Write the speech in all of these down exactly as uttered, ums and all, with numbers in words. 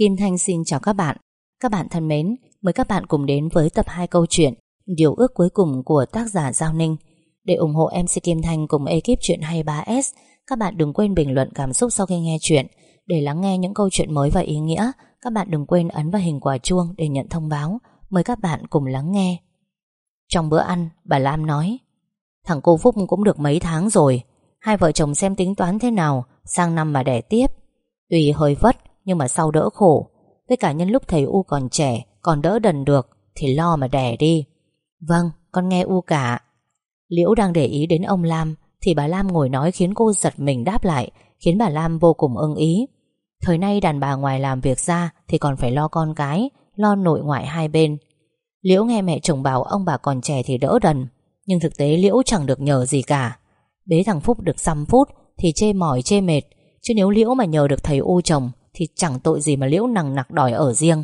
Kim Thanh xin chào các bạn. Các bạn thân mến, mời các bạn cùng đến với tập hai câu chuyện Điều ước cuối cùng của tác giả Giao Ninh. Để ủng hộ em xê Kim Thanh cùng ekip Chuyện hai mươi ba ét, các bạn đừng quên bình luận cảm xúc sau khi nghe chuyện. Để lắng nghe những câu chuyện mới và ý nghĩa, các bạn đừng quên ấn vào hình quả chuông để nhận thông báo. Mời các bạn cùng lắng nghe. Trong bữa ăn, bà Lam nói: thằng cô Phúc cũng được mấy tháng rồi, hai vợ chồng xem tính toán thế nào, sang năm mà đẻ tiếp. Tuy hơi vất nhưng mà sau đỡ khổ. Với cả nhân lúc thầy U còn trẻ, còn đỡ đần được, thì lo mà đẻ đi. Vâng, con nghe U cả. Liễu đang để ý đến ông Lam, thì bà Lam ngồi nói khiến cô giật mình đáp lại, khiến bà Lam vô cùng ưng ý. Thời nay đàn bà ngoài làm việc ra thì còn phải lo con cái, lo nội ngoại hai bên. Liễu nghe mẹ chồng bảo ông bà còn trẻ thì đỡ đần, nhưng thực tế Liễu chẳng được nhờ gì cả. Bế thằng Phúc được dăm phút thì chê mỏi chê mệt, chứ nếu Liễu mà nhờ được thầy U chồng thì chẳng tội gì mà Liễu nằng nặc đòi ở riêng.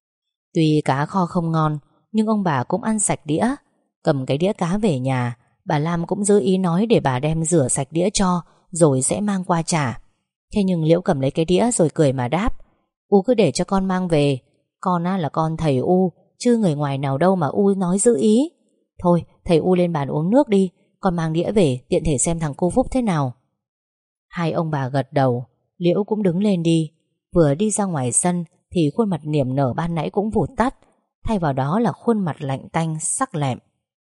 Tuy cá kho không ngon, nhưng ông bà cũng ăn sạch đĩa. Cầm cái đĩa cá về nhà, bà Lam cũng giữ ý nói để bà đem rửa sạch đĩa cho, rồi sẽ mang qua trả. Thế nhưng Liễu cầm lấy cái đĩa rồi cười mà đáp: U cứ để cho con mang về. Con á là con thầy U, chứ người ngoài nào đâu mà U nói giữ ý. Thôi thầy U lên bàn uống nước đi, con mang đĩa về tiện thể xem thằng cô Phúc thế nào. Hai ông bà gật đầu. Liễu cũng đứng lên đi. Vừa đi ra ngoài sân thì khuôn mặt niềm nở ban nãy cũng vụt tắt, thay vào đó là khuôn mặt lạnh tanh sắc lẹm.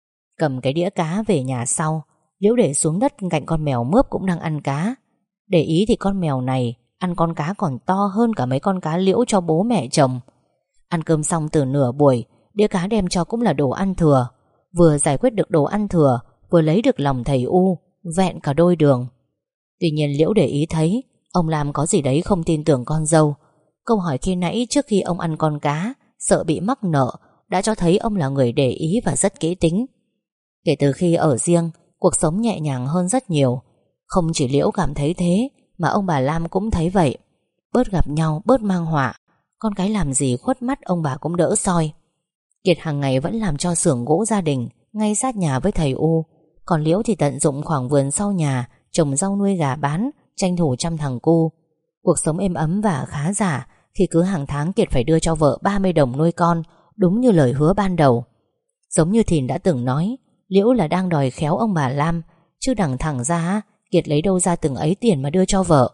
Cầm cái đĩa cá về nhà sau, Liễu để xuống đất cạnh con mèo mướp cũng đang ăn cá. Để ý thì con mèo này ăn con cá còn to hơn cả mấy con cá Liễu cho bố mẹ chồng. Ăn cơm xong từ nửa buổi, đĩa cá đem cho cũng là đồ ăn thừa. Vừa giải quyết được đồ ăn thừa, vừa lấy được lòng thầy U, vẹn cả đôi đường. Tuy nhiên Liễu để ý thấy ông Lam có gì đấy không tin tưởng con dâu. Câu hỏi khi nãy trước khi ông ăn con cá, sợ bị mắc nợ, đã cho thấy ông là người để ý và rất kỹ tính. Kể từ khi ở riêng, cuộc sống nhẹ nhàng hơn rất nhiều. Không chỉ Liễu cảm thấy thế, mà ông bà Lam cũng thấy vậy. Bớt gặp nhau, bớt mang họa. Con cái làm gì khuất mắt ông bà cũng đỡ soi. Kiệt hàng ngày vẫn làm cho xưởng gỗ gia đình ngay sát nhà với thầy U. Còn Liễu thì tận dụng khoảng vườn sau nhà, trồng rau nuôi gà bán, tranh thủ chăm thằng cu. Cuộc sống êm ấm và khá giả, khi cứ hàng tháng Kiệt phải đưa cho vợ ba mươi đồng nuôi con, đúng như lời hứa ban đầu. Giống như Thìn đã từng nói, Liễu là đang đòi khéo ông bà Lam, chứ đằng thẳng ra Kiệt lấy đâu ra từng ấy tiền mà đưa cho vợ.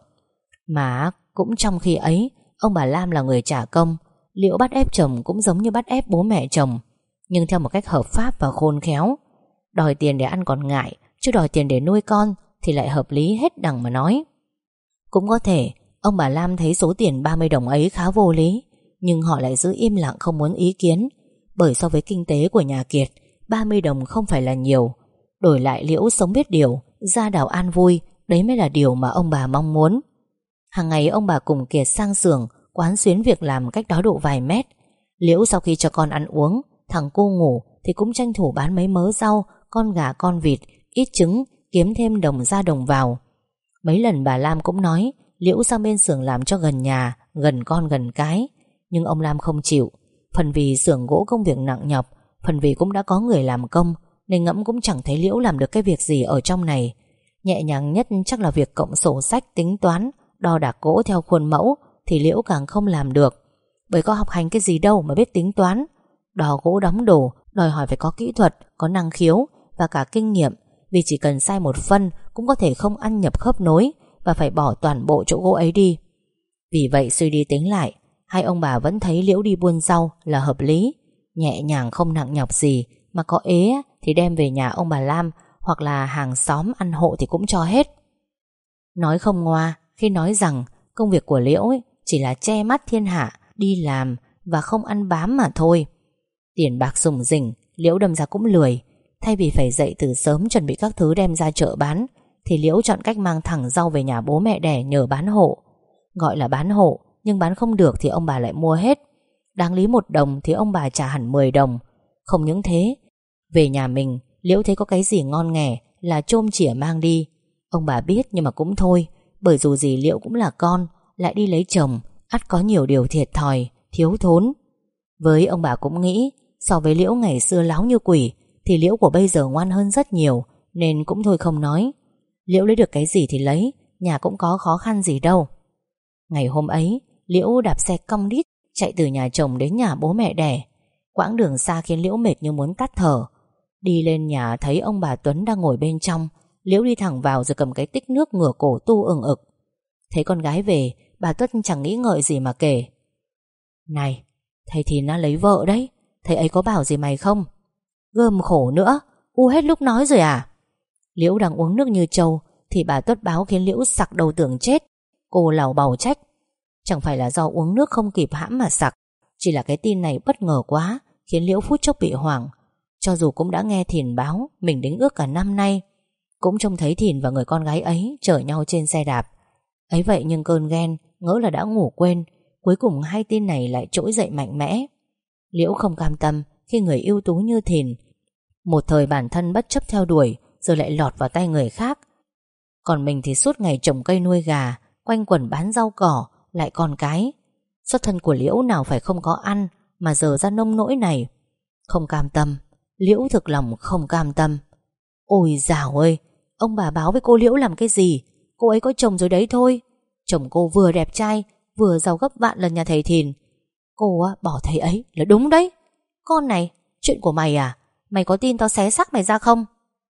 Mà cũng trong khi ấy, ông bà Lam là người trả công. Liễu bắt ép chồng cũng giống như bắt ép bố mẹ chồng, nhưng theo một cách hợp pháp và khôn khéo. Đòi tiền để ăn còn ngại, chứ đòi tiền để nuôi con thì lại hợp lý hết đằng mà nói. Cũng có thể ông bà Lam thấy số tiền ba mươi đồng ấy khá vô lý, nhưng họ lại giữ im lặng không muốn ý kiến. Bởi so với kinh tế của nhà Kiệt, ba mươi đồng không phải là nhiều. Đổi lại Liễu sống biết điều, ra đảo an vui, đấy mới là điều mà ông bà mong muốn. Hàng ngày ông bà cùng Kiệt sang xưởng quán xuyến việc làm cách đó độ vài mét. Liễu sau khi cho con ăn uống, thằng cô ngủ thì cũng tranh thủ bán mấy mớ rau, con gà con vịt, ít trứng, kiếm thêm đồng ra đồng vào. Mấy lần bà Lam cũng nói Liễu sang bên xưởng làm cho gần nhà, gần con gần cái. Nhưng ông Lam không chịu. Phần vì xưởng gỗ công việc nặng nhọc, phần vì cũng đã có người làm công, nên ngẫm cũng chẳng thấy Liễu làm được cái việc gì ở trong này. Nhẹ nhàng nhất chắc là việc cộng sổ sách, tính toán, đo đạc gỗ theo khuôn mẫu thì Liễu càng không làm được. Bởi có học hành cái gì đâu mà biết tính toán. Đo gỗ đóng đồ đòi hỏi phải có kỹ thuật, có năng khiếu và cả kinh nghiệm. Vì chỉ cần sai một phân cũng có thể không ăn nhập khớp nối, và phải bỏ toàn bộ chỗ gỗ ấy đi. Vì vậy suy đi tính lại, hai ông bà vẫn thấy Liễu đi buôn rau là hợp lý. Nhẹ nhàng không nặng nhọc gì, mà có ế thì đem về nhà ông bà Lam, hoặc là hàng xóm ăn hộ thì cũng cho hết. Nói không ngoa khi nói rằng công việc của Liễu ấy chỉ là che mắt thiên hạ, đi làm và không ăn bám mà thôi. Tiền bạc rủng rỉnh, Liễu đâm ra cũng lười. Thay vì phải dậy từ sớm chuẩn bị các thứ đem ra chợ bán, thì Liễu chọn cách mang thẳng rau về nhà bố mẹ đẻ nhờ bán hộ. Gọi là bán hộ, nhưng bán không được thì ông bà lại mua hết. Đáng lý một đồng thì ông bà trả hẳn mười đồng. Không những thế, về nhà mình Liễu thấy có cái gì ngon nghẻ là chôm chỉa mang đi. Ông bà biết nhưng mà cũng thôi, bởi dù gì Liễu cũng là con, lại đi lấy chồng, ắt có nhiều điều thiệt thòi, thiếu thốn. Với ông bà cũng nghĩ, so với Liễu ngày xưa láo như quỷ thì Liễu của bây giờ ngoan hơn rất nhiều, nên cũng thôi không nói. Liễu lấy được cái gì thì lấy, nhà cũng có khó khăn gì đâu. Ngày hôm ấy, Liễu đạp xe cong đít chạy từ nhà chồng đến nhà bố mẹ đẻ. Quãng đường xa khiến Liễu mệt như muốn tắt thở. Đi lên nhà thấy ông bà Tuấn đang ngồi bên trong, Liễu đi thẳng vào rồi cầm cái tích nước ngửa cổ tu ừng ực. Thấy con gái về, bà Tuấn chẳng nghĩ ngợi gì mà kể: "Này, thầy Thìn đã lấy vợ đấy. Thầy ấy có bảo gì mày không?" "Gơm khổ nữa, u hết lúc nói rồi à?" Liễu đang uống nước như trâu thì bà Tuất báo khiến Liễu sặc đầu tưởng chết. Cô lảo bào trách: "Chẳng phải là do uống nước không kịp hãm mà sặc, chỉ là cái tin này bất ngờ quá, khiến Liễu phút chốc bị hoảng. Cho dù cũng đã nghe Thìn báo mình đính ước cả năm nay, cũng trông thấy Thìn và người con gái ấy chở nhau trên xe đạp. Ấy vậy nhưng cơn ghen, ngỡ là đã ngủ quên, cuối cùng hai tin này lại trỗi dậy mạnh mẽ." Liễu không cam tâm khi người ưu tú như Thìn một thời bản thân bất chấp theo đuổi, giờ lại lọt vào tay người khác. Còn mình thì suốt ngày trồng cây nuôi gà, quanh quẩn bán rau cỏ, lại con cái. Xuất thân của Liễu nào phải không có ăn, mà giờ ra nông nỗi này. Không cam tâm, Liễu thực lòng không cam tâm. Ôi dào ơi, ông bà báo với cô Liễu làm cái gì? Cô ấy có chồng rồi đấy thôi. Chồng cô vừa đẹp trai, vừa giàu gấp vạn lần nhà thầy Thìn. Cô á, bỏ thầy ấy là đúng đấy. Con này, chuyện của mày à? Mày có tin tao xé xác mày ra không?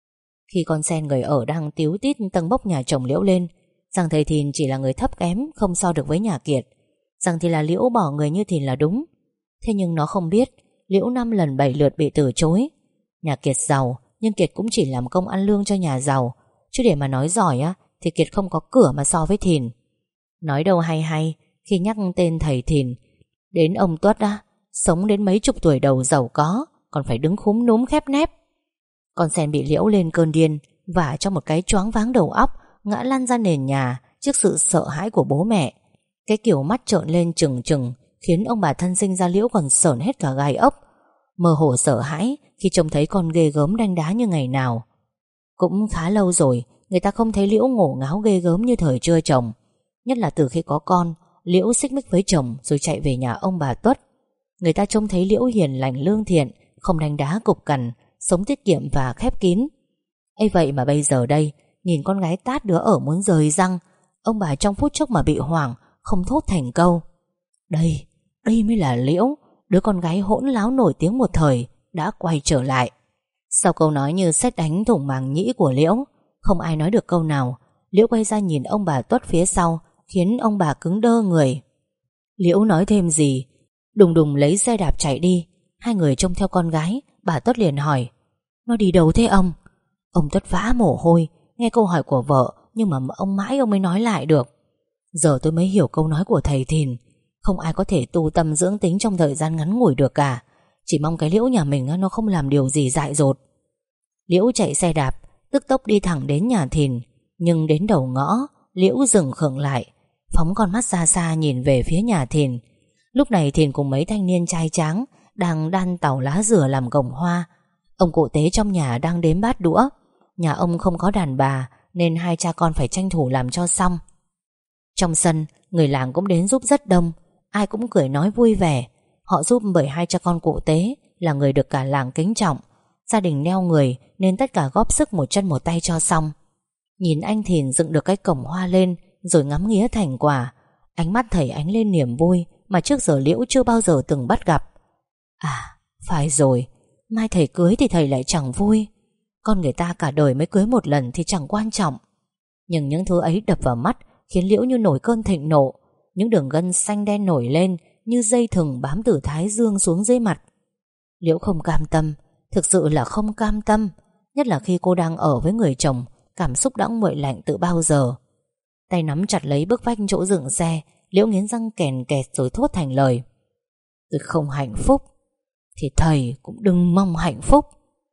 Khi con sen người ở đang tíu tít tâng bốc nhà chồng Liễu lên, rằng thầy Thìn chỉ là người thấp kém, không so được với nhà Kiệt, rằng thì là Liễu bỏ người như Thìn là đúng. Thế nhưng nó không biết Liễu năm lần bảy lượt bị từ chối. Nhà Kiệt giàu, nhưng Kiệt cũng chỉ làm công ăn lương cho nhà giàu, chứ để mà nói giỏi á thì Kiệt không có cửa mà so với Thìn. Nói đâu hay hay, khi nhắc tên thầy Thìn, đến ông Tuất á, sống đến mấy chục tuổi đầu giàu có, còn phải đứng khúm núm khép nép. Con sen bị Liễu lên cơn điên, vả cho một cái choáng váng đầu óc, ngã lăn ra nền nhà trước sự sợ hãi của bố mẹ. Cái kiểu mắt trợn lên trừng trừng khiến ông bà thân sinh ra Liễu còn sởn hết cả gai ốc, mơ hồ sợ hãi khi trông thấy con ghê gớm đanh đá như ngày nào. Cũng khá lâu rồi người ta không thấy Liễu ngổ ngáo ghê gớm như thời chưa chồng. Nhất là từ khi có con, Liễu xích mích với chồng rồi chạy về nhà ông bà Tuất. Người ta trông thấy Liễu hiền lành lương thiện, không đánh đá cục cằn, sống tiết kiệm và khép kín. Ấy vậy mà bây giờ đây, nhìn con gái tát đứa ở muốn rời răng, ông bà trong phút chốc mà bị hoảng, không thốt thành câu: Đây, đây mới là Liễu, đứa con gái hỗn láo nổi tiếng một thời, đã quay trở lại. Sau câu nói như sét đánh thủng màng nhĩ của Liễu, không ai nói được câu nào. Liễu quay ra nhìn ông bà Tuất phía sau, khiến ông bà cứng đơ người. Liễu nói thêm gì, đùng đùng lấy xe đạp chạy đi. Hai người trông theo con gái, bà Tuất liền hỏi: Nó đi đâu thế ông? Ông Tuất vã mồ hôi, nghe câu hỏi của vợ, nhưng mà ông mãi ông mới nói lại được: Giờ tôi mới hiểu câu nói của thầy Thìn, không ai có thể tu tâm dưỡng tính trong thời gian ngắn ngủi được cả. Chỉ mong cái Liễu nhà mình nó không làm điều gì dại dột. Liễu chạy xe đạp, tức tốc đi thẳng đến nhà Thìn. Nhưng đến đầu ngõ, Liễu dừng khựng lại, phóng con mắt xa xa nhìn về phía nhà Thìn. Lúc này Thìn cùng mấy thanh niên trai tráng đang đan tàu lá dừa làm cổng hoa. Ông cụ tế trong nhà đang đếm bát đũa. Nhà ông không có đàn bà, nên hai cha con phải tranh thủ làm cho xong. Trong sân, người làng cũng đến giúp rất đông. Ai cũng cười nói vui vẻ. Họ giúp bởi hai cha con cụ tế là người được cả làng kính trọng. Gia đình neo người nên tất cả góp sức một chân một tay cho xong. Nhìn anh Thìn dựng được cái cổng hoa lên, rồi ngắm nghía thành quả, ánh mắt thầy ánh lên niềm vui mà trước giờ Liễu chưa bao giờ từng bắt gặp. À, phải rồi, mai thầy cưới thì thầy lại chẳng vui. Con người ta cả đời mới cưới một lần thì chẳng quan trọng. Nhưng những thứ ấy đập vào mắt, khiến Liễu như nổi cơn thịnh nộ. Những đường gân xanh đen nổi lên như dây thừng bám từ thái dương xuống dưới mặt. Liễu không cam tâm, thực sự là không cam tâm. Nhất là khi cô đang ở với người chồng, cảm xúc đã nguội lạnh từ bao giờ. Tay nắm chặt lấy bức vách chỗ dựng xe, Liễu nghiến răng kèn kẹt rồi thốt thành lời: Tôi không hạnh phúc thì thầy cũng đừng mong hạnh phúc.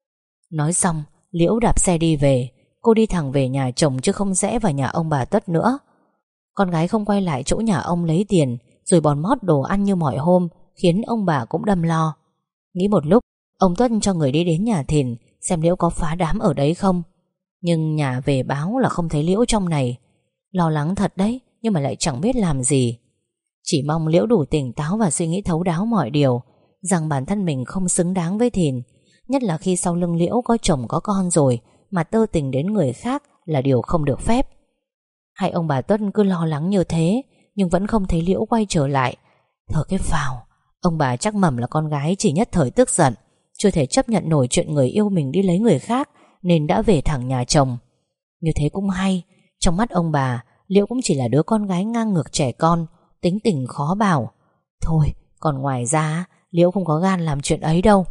Nói xong, Liễu đạp xe đi về. Cô đi thẳng về nhà chồng chứ không rẽ vào nhà ông bà Tất nữa. Con gái không quay lại chỗ nhà ông lấy tiền rồi bòn mót đồ ăn như mọi hôm, khiến ông bà cũng đâm lo. Nghĩ một lúc, ông Tuất cho người đi đến nhà Thìn xem Liễu có phá đám ở đấy không. Nhưng nhà về báo là không thấy Liễu trong này. Lo lắng thật đấy, nhưng mà lại chẳng biết làm gì. Chỉ mong Liễu đủ tỉnh táo và suy nghĩ thấu đáo mọi điều, rằng bản thân mình không xứng đáng với Thìn. Nhất là khi sau lưng Liễu có chồng có con rồi mà tơ tình đến người khác là điều không được phép. Hai ông bà Tuất cứ lo lắng như thế, nhưng vẫn không thấy Liễu quay trở lại. Thở cái phào, ông bà chắc mẩm là con gái chỉ nhất thời tức giận, chưa thể chấp nhận nổi chuyện người yêu mình đi lấy người khác, nên đã về thẳng nhà chồng. Như thế cũng hay. Trong mắt ông bà, Liễu cũng chỉ là đứa con gái ngang ngược trẻ con, tính tình khó bảo. Thôi, còn ngoài ra Liễu không có gan làm chuyện ấy đâu.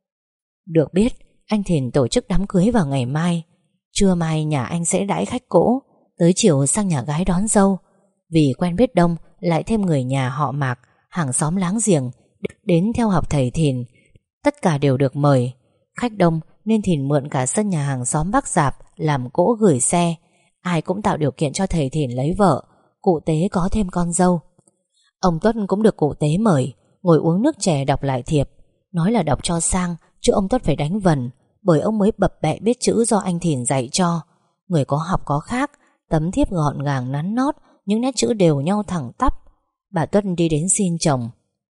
Được biết, anh Thìn tổ chức đám cưới vào ngày mai. Trưa mai nhà anh sẽ đãi khách cỗ, tới chiều sang nhà gái đón dâu. Vì quen biết đông, lại thêm người nhà họ Mạc, hàng xóm láng giềng đến theo học thầy Thìn, tất cả đều được mời. Khách đông nên Thìn mượn cả sân nhà hàng xóm Bắc Dạp làm cỗ gửi xe. Ai cũng tạo điều kiện cho thầy Thìn lấy vợ, cụ Tế có thêm con dâu. Ông Tuất cũng được cụ Tế mời, ngồi uống nước chè đọc lại thiệp. Nói là đọc cho sang, chứ ông Tuất phải đánh vần, bởi ông mới bập bẹ biết chữ do anh Thìn dạy cho. Người có học có khác, tấm thiếp gọn gàng nắn nót, những nét chữ đều nhau thẳng tắp. Bà Tuất đi đến xin chồng.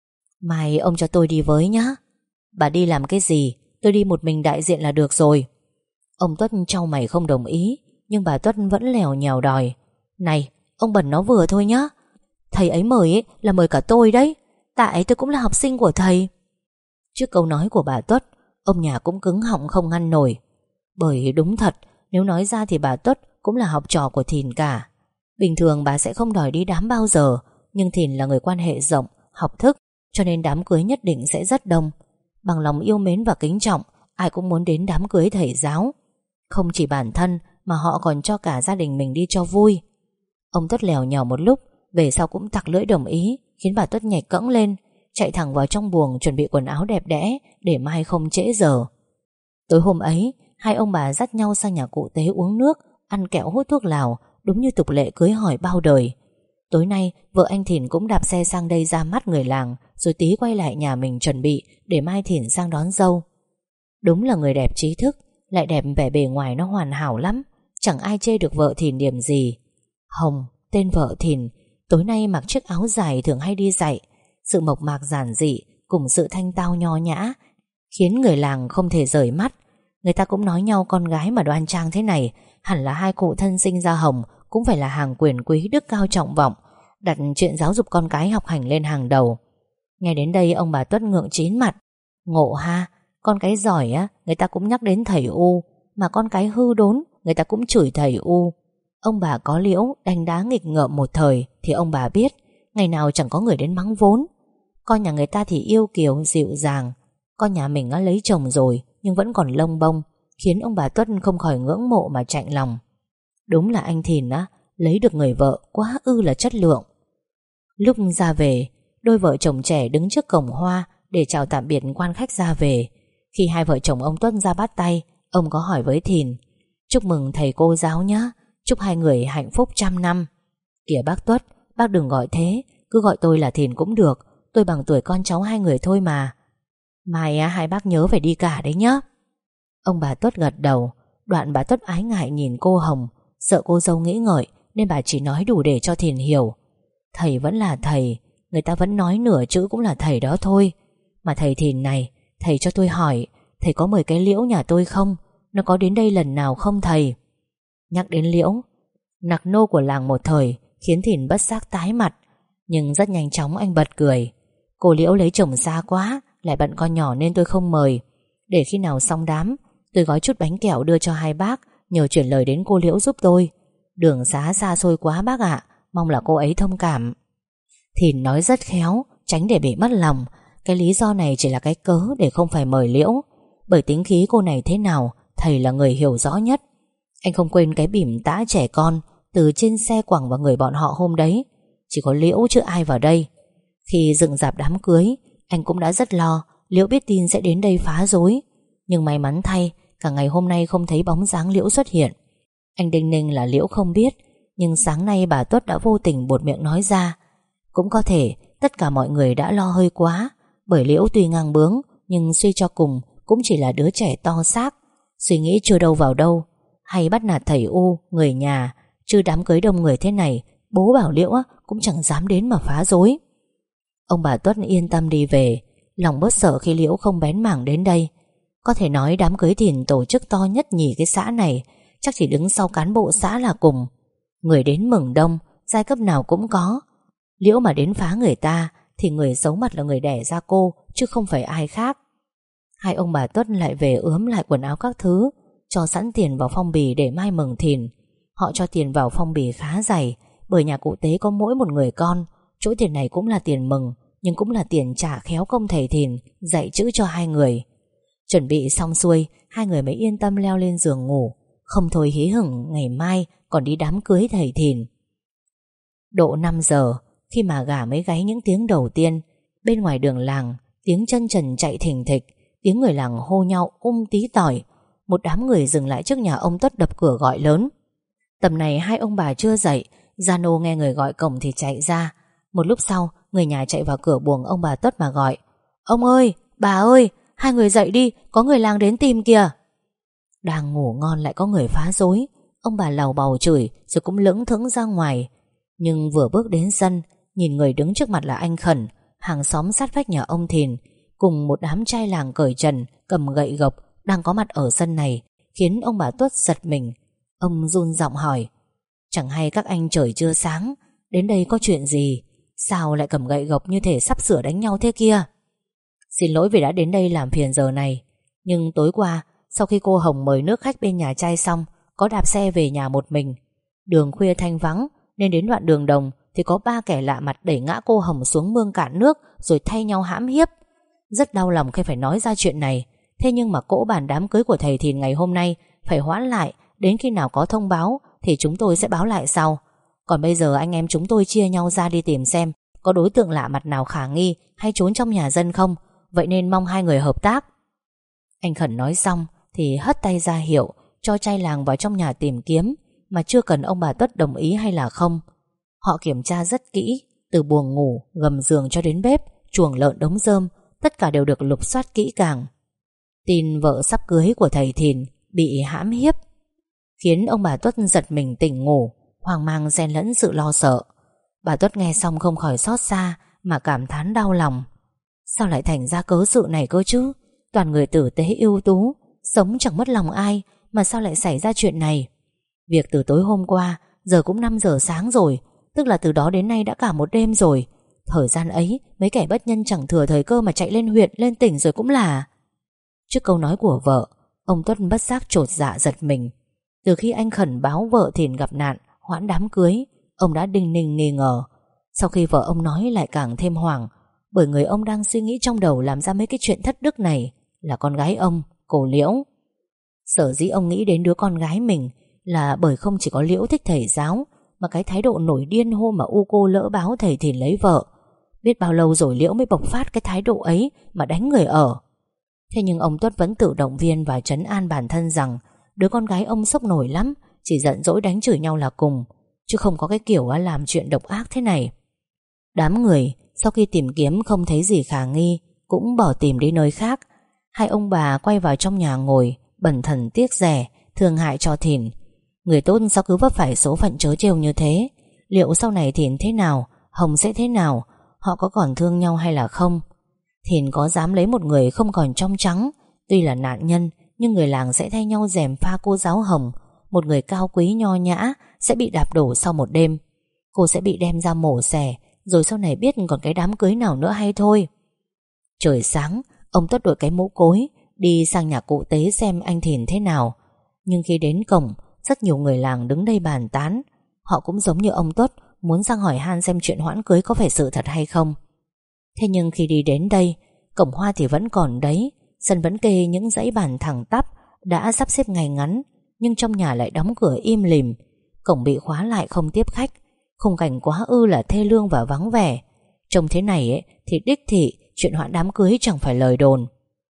Mai ông cho tôi đi với nhá. Bà đi làm cái gì? Tôi đi một mình đại diện là được rồi. Ông Tuất trao mày không đồng ý, nhưng bà Tuất vẫn lèo nhèo đòi. Này, ông bẩn nó vừa thôi nhá. Thầy ấy mời ấy là mời cả tôi đấy, tại tôi cũng là học sinh của thầy. Trước câu nói của bà Tuất, ông nhà cũng cứng họng không ngăn nổi. Bởi đúng thật, nếu nói ra thì bà Tuất cũng là học trò của Thìn cả. Bình thường bà sẽ không đòi đi đám bao giờ, nhưng Thìn là người quan hệ rộng, học thức, cho nên đám cưới nhất định sẽ rất đông. Bằng lòng yêu mến và kính trọng, ai cũng muốn đến đám cưới thầy giáo. Không chỉ bản thân mà họ còn cho cả gia đình mình đi cho vui. Ông Tuất lèo nhèo một lúc, về sau cũng tặc lưỡi đồng ý, khiến bà Tuất nhảy cẫng lên, chạy thẳng vào trong buồng chuẩn bị quần áo đẹp đẽ để mai không trễ giờ. Tối hôm ấy, hai ông bà dắt nhau sang nhà cụ Tế uống nước, ăn kẹo hút thuốc lào, đúng như tục lệ cưới hỏi bao đời. Tối nay, vợ anh Thìn cũng đạp xe sang đây ra mắt người làng, rồi tí quay lại nhà mình chuẩn bị để mai Thìn sang đón dâu. Đúng là người đẹp trí thức, lại đẹp vẻ bề ngoài nó hoàn hảo lắm, chẳng ai chê được vợ Thìn điểm gì. Hồng, tên vợ Thìn, tối nay mặc chiếc áo dài thường hay đi dạy. Sự mộc mạc giản dị cùng sự thanh tao nho nhã khiến người làng không thể rời mắt. Người ta cũng nói nhau con gái mà đoan trang thế này hẳn là hai cụ thân sinh ra Hồng, cũng phải là hàng quyền quý đức cao trọng vọng, đặt chuyện giáo dục con cái học hành lên hàng đầu. Nghe đến đây ông bà Tuất ngượng chín mặt. Ngộ ha, con cái giỏi á người ta cũng nhắc đến thầy U, mà con cái hư đốn người ta cũng chửi thầy U. Ông bà có Liễu đánh đá nghịch ngợm một thời thì ông bà biết ngày nào chẳng có người đến mắng vốn. Con nhà người ta thì yêu kiều dịu dàng, con nhà mình đã lấy chồng rồi nhưng vẫn còn lông bông, khiến ông bà Tuất không khỏi ngưỡng mộ mà chạnh lòng. Đúng là anh Thìn á, lấy được người vợ quá ư là chất lượng. Lúc ra về, đôi vợ chồng trẻ đứng trước cổng hoa để chào tạm biệt quan khách ra về. Khi hai vợ chồng ông Tuất ra bắt tay, ông có hỏi với Thìn: chúc mừng thầy cô giáo nhá, chúc hai người hạnh phúc trăm năm. Kìa bác Tuất, bác đừng gọi thế, cứ gọi tôi là Thìn cũng được, tôi bằng tuổi con cháu hai người thôi mà. Mai á, hai bác nhớ phải đi cả đấy nhá. Ông bà Tuất gật đầu. Đoạn bà Tuất ái ngại nhìn cô Hồng, sợ cô dâu nghĩ ngợi nên bà chỉ nói đủ để cho Thìn hiểu. Thầy vẫn là thầy, người ta vẫn nói nửa chữ cũng là thầy đó thôi. Mà thầy Thìn này, thầy cho tôi hỏi, thầy có mời cái Liễu nhà tôi không? Nó có đến đây lần nào không thầy? Nhắc đến Liễu, nặc nô của làng một thời, khiến Thìn bất giác tái mặt. Nhưng rất nhanh chóng anh bật cười. Cô Liễu lấy chồng xa quá, lại bận con nhỏ nên tôi không mời. Để khi nào xong đám, tôi gói chút bánh kẹo đưa cho hai bác, nhờ chuyển lời đến cô Liễu giúp tôi. Đường xá xa xôi quá bác ạ, mong là cô ấy thông cảm. Thìn nói rất khéo, tránh để bị mất lòng. Cái lý do này chỉ là cái cớ để không phải mời Liễu, bởi tính khí cô này thế nào thầy là người hiểu rõ nhất. Anh không quên cái bỉm tã trẻ con từ trên xe quẳng vào người bọn họ hôm đấy. Chỉ có Liễu chứ ai vào đây. Khi dựng dạp đám cưới, anh cũng đã rất lo Liễu biết tin sẽ đến đây phá rối. Nhưng may mắn thay, cả ngày hôm nay không thấy bóng dáng Liễu xuất hiện. Anh đinh ninh là Liễu không biết, nhưng sáng nay bà Tuất đã vô tình buột miệng nói ra. Cũng có thể tất cả mọi người đã lo hơi quá, bởi Liễu tuy ngang bướng, nhưng suy cho cùng cũng chỉ là đứa trẻ to xác, suy nghĩ chưa đâu vào đâu, hay bắt nạt thầy U, người nhà. Chứ đám cưới đông người thế này, bố bảo Liễu cũng chẳng dám đến mà phá rối. Ông bà Tuất yên tâm đi về, lòng bớt sợ khi Liễu không bén mảng đến đây. Có thể nói đám cưới Thìn tổ chức to nhất nhì cái xã này, chắc chỉ đứng sau cán bộ xã là cùng. Người đến mừng đông, giai cấp nào cũng có. Liễu mà đến phá người ta thì người xấu mặt là người đẻ ra cô, chứ không phải ai khác. Hai ông bà Tuất lại về ướm lại quần áo các thứ, cho sẵn tiền vào phong bì để mai mừng thìn. Họ cho tiền vào phong bì khá dày, bởi nhà cụ Tế có mỗi một người con. Chỗ tiền này cũng là tiền mừng, nhưng cũng là tiền trả khéo công thầy Thìn dạy chữ cho hai người. Chuẩn bị xong xuôi, hai người mới yên tâm leo lên giường ngủ, không thôi hí hửng ngày mai còn đi đám cưới thầy Thìn. Độ năm giờ, khi mà gà mới gáy những tiếng đầu tiên, bên ngoài đường làng tiếng chân trần chạy thình thịch, tiếng người làng hô nhau um tí tỏi. Một đám người dừng lại trước nhà ông Tuất đập cửa gọi lớn. Tầm này hai ông bà chưa dậy, Gia Nô nghe người gọi cổng thì chạy ra. Một lúc sau, người nhà chạy vào cửa buồng ông bà Tuất mà gọi: "Ông ơi, bà ơi, hai người dậy đi, có người làng đến tìm kìa." Đang ngủ ngon lại có người phá rối. Ông bà lầu bầu chửi rồi cũng lững thững ra ngoài. Nhưng vừa bước đến sân, nhìn người đứng trước mặt là anh Khẩn, hàng xóm sát vách nhà ông Thìn, cùng một đám trai làng cởi trần, cầm gậy gộc đang có mặt ở sân này, khiến ông bà Tuất giật mình. Ông run giọng hỏi: "Chẳng hay các anh trời chưa sáng, đến đây có chuyện gì? Sao lại cầm gậy gộc như thể sắp sửa đánh nhau thế kia?" "Xin lỗi vì đã đến đây làm phiền giờ này, nhưng tối qua sau khi cô Hồng mời nước khách bên nhà trai xong, có đạp xe về nhà một mình. Đường khuya thanh vắng, nên đến đoạn đường đồng thì có ba kẻ lạ mặt đẩy ngã cô Hồng xuống mương cạn nước, rồi thay nhau hãm hiếp. Rất đau lòng khi phải nói ra chuyện này. Thế nhưng mà cỗ bàn đám cưới của thầy Thìn ngày hôm nay phải hoãn lại, đến khi nào có thông báo thì chúng tôi sẽ báo lại sau. Còn bây giờ anh em chúng tôi chia nhau ra đi tìm xem có đối tượng lạ mặt nào khả nghi hay trốn trong nhà dân không. Vậy nên mong hai người hợp tác." Anh Khẩn nói xong thì hất tay ra hiệu cho trai làng vào trong nhà tìm kiếm, mà chưa cần ông bà Tuất đồng ý hay là không. Họ kiểm tra rất kỹ, từ buồng ngủ, gầm giường cho đến bếp, chuồng lợn, đống rơm, tất cả đều được lục soát kỹ càng. Tin vợ sắp cưới của thầy Thìn bị hãm hiếp khiến ông bà Tuất giật mình tỉnh ngủ, hoang mang xen lẫn sự lo sợ. Bà Tuất nghe xong không khỏi xót xa mà cảm thán đau lòng. Sao lại thành ra cớ sự này cơ chứ? Toàn người tử tế ưu tú, sống chẳng mất lòng ai, mà sao lại xảy ra chuyện này? Việc từ tối hôm qua, giờ cũng năm giờ sáng rồi, tức là từ đó đến nay đã cả một đêm rồi. Thời gian ấy, mấy kẻ bất nhân chẳng thừa thời cơ mà chạy lên huyện, lên tỉnh rồi cũng là... Trước câu nói của vợ, ông Tuất bất giác chột dạ giật mình. Từ khi anh Khẩn báo vợ Thìn gặp nạn, hoãn đám cưới, ông đã đinh ninh nghi ngờ. Sau khi vợ ông nói lại càng thêm hoảng, bởi người ông đang suy nghĩ trong đầu làm ra mấy cái chuyện thất đức này là con gái ông, cô Liễu. Sở dĩ ông nghĩ đến đứa con gái mình là bởi không chỉ có Liễu thích thầy giáo, mà cái thái độ nổi điên hôm mà u cô lỡ báo thầy Thìn lấy vợ. Biết bao lâu rồi Liễu mới bộc phát cái thái độ ấy mà đánh người ở. Thế nhưng ông Tuất vẫn tự động viên và trấn an bản thân rằng đứa con gái ông sốc nổi lắm, chỉ giận dỗi đánh chửi nhau là cùng, chứ không có cái kiểu làm chuyện độc ác thế này. Đám người sau khi tìm kiếm không thấy gì khả nghi cũng bỏ tìm đi nơi khác. Hai ông bà quay vào trong nhà ngồi, bần thần tiếc rẻ, thương hại cho Thìn. Người tốt sao cứ vấp phải số phận trớ trêu như thế? Liệu sau này Thìn thế nào, Hồng sẽ thế nào? Họ có còn thương nhau hay là không? Thìn có dám lấy một người không còn trong trắng? Tuy là nạn nhân, nhưng người làng sẽ thay nhau gièm pha cô giáo Hồng, một người cao quý nho nhã, sẽ bị đạp đổ sau một đêm. Cô sẽ bị đem ra mổ xẻ, rồi sau này biết còn cái đám cưới nào nữa hay thôi. Trời sáng, ông Tuất đội cái mũ cối đi sang nhà cụ Tế xem anh Thìn thế nào. Nhưng khi đến cổng, rất nhiều người làng đứng đây bàn tán. Họ cũng giống như ông Tuất, muốn sang hỏi han xem chuyện hoãn cưới có phải sự thật hay không. Thế nhưng khi đi đến đây, cổng hoa thì vẫn còn đấy, sân vẫn kê những dãy bàn thẳng tắp đã sắp xếp ngay ngắn, nhưng trong nhà lại đóng cửa im lìm. Cổng bị khóa lại không tiếp khách. Khung cảnh quá ư là thê lương và vắng vẻ. Trông thế này ấy, thì đích thị chuyện hoãn đám cưới chẳng phải lời đồn.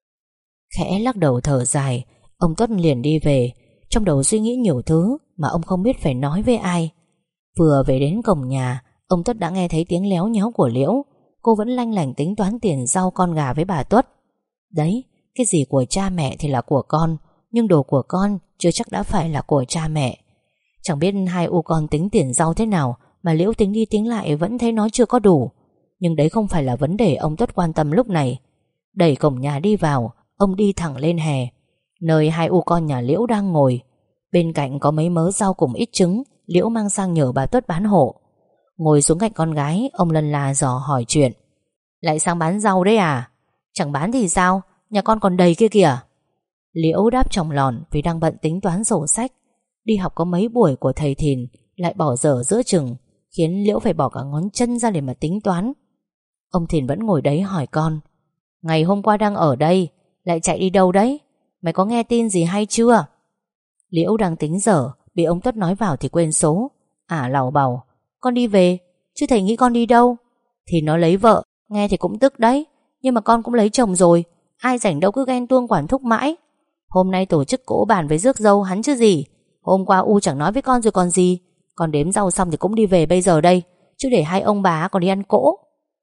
Khẽ lắc đầu thở dài, ông Tuất liền đi về, trong đầu suy nghĩ nhiều thứ mà ông không biết phải nói với ai. Vừa về đến cổng nhà, ông Tuất đã nghe thấy tiếng léo nhéo của Liễu. Cô vẫn lanh lảnh tính toán tiền rau con gà với bà Tuất. Đấy, cái gì của cha mẹ thì là của con, nhưng đồ của con chưa chắc đã phải là của cha mẹ. Chẳng biết hai u con tính tiền rau thế nào mà Liễu tính đi tính lại vẫn thấy nó chưa có đủ. Nhưng đấy không phải là vấn đề ông Tuất quan tâm lúc này. Đẩy cổng nhà đi vào, ông đi thẳng lên hè, nơi hai u con nhà Liễu đang ngồi. Bên cạnh có mấy mớ rau cùng ít trứng Liễu mang sang nhờ bà Tuất bán hộ. Ngồi xuống cạnh con gái, ông lân la dò hỏi chuyện. Lại sang bán rau đấy à? Chẳng bán thì sao, nhà con còn đầy kia kìa. Liễu đáp trong lòn vì đang bận tính toán sổ sách. Đi học có mấy buổi của thầy Thìn lại bỏ dở giữa chừng, khiến Liễu phải bỏ cả ngón chân ra để mà tính toán. Ông Thìn vẫn ngồi đấy hỏi con: Ngày hôm qua đang ở đây, lại chạy đi đâu đấy? Mày có nghe tin gì hay chưa? Liễu đang tính dở, bị ông Tuất nói vào thì quên số. À lào bào: Con đi về, chứ thầy nghĩ con đi đâu? Thì nó lấy vợ, nghe thì cũng tức đấy, nhưng mà con cũng lấy chồng rồi, ai rảnh đâu cứ ghen tuông quản thúc mãi. Hôm nay tổ chức cỗ bàn với rước dâu hắn chứ gì. Hôm qua U chẳng nói với con rồi còn gì. Con đếm rau xong thì cũng đi về bây giờ đây, chứ để hai ông bà còn đi ăn cỗ.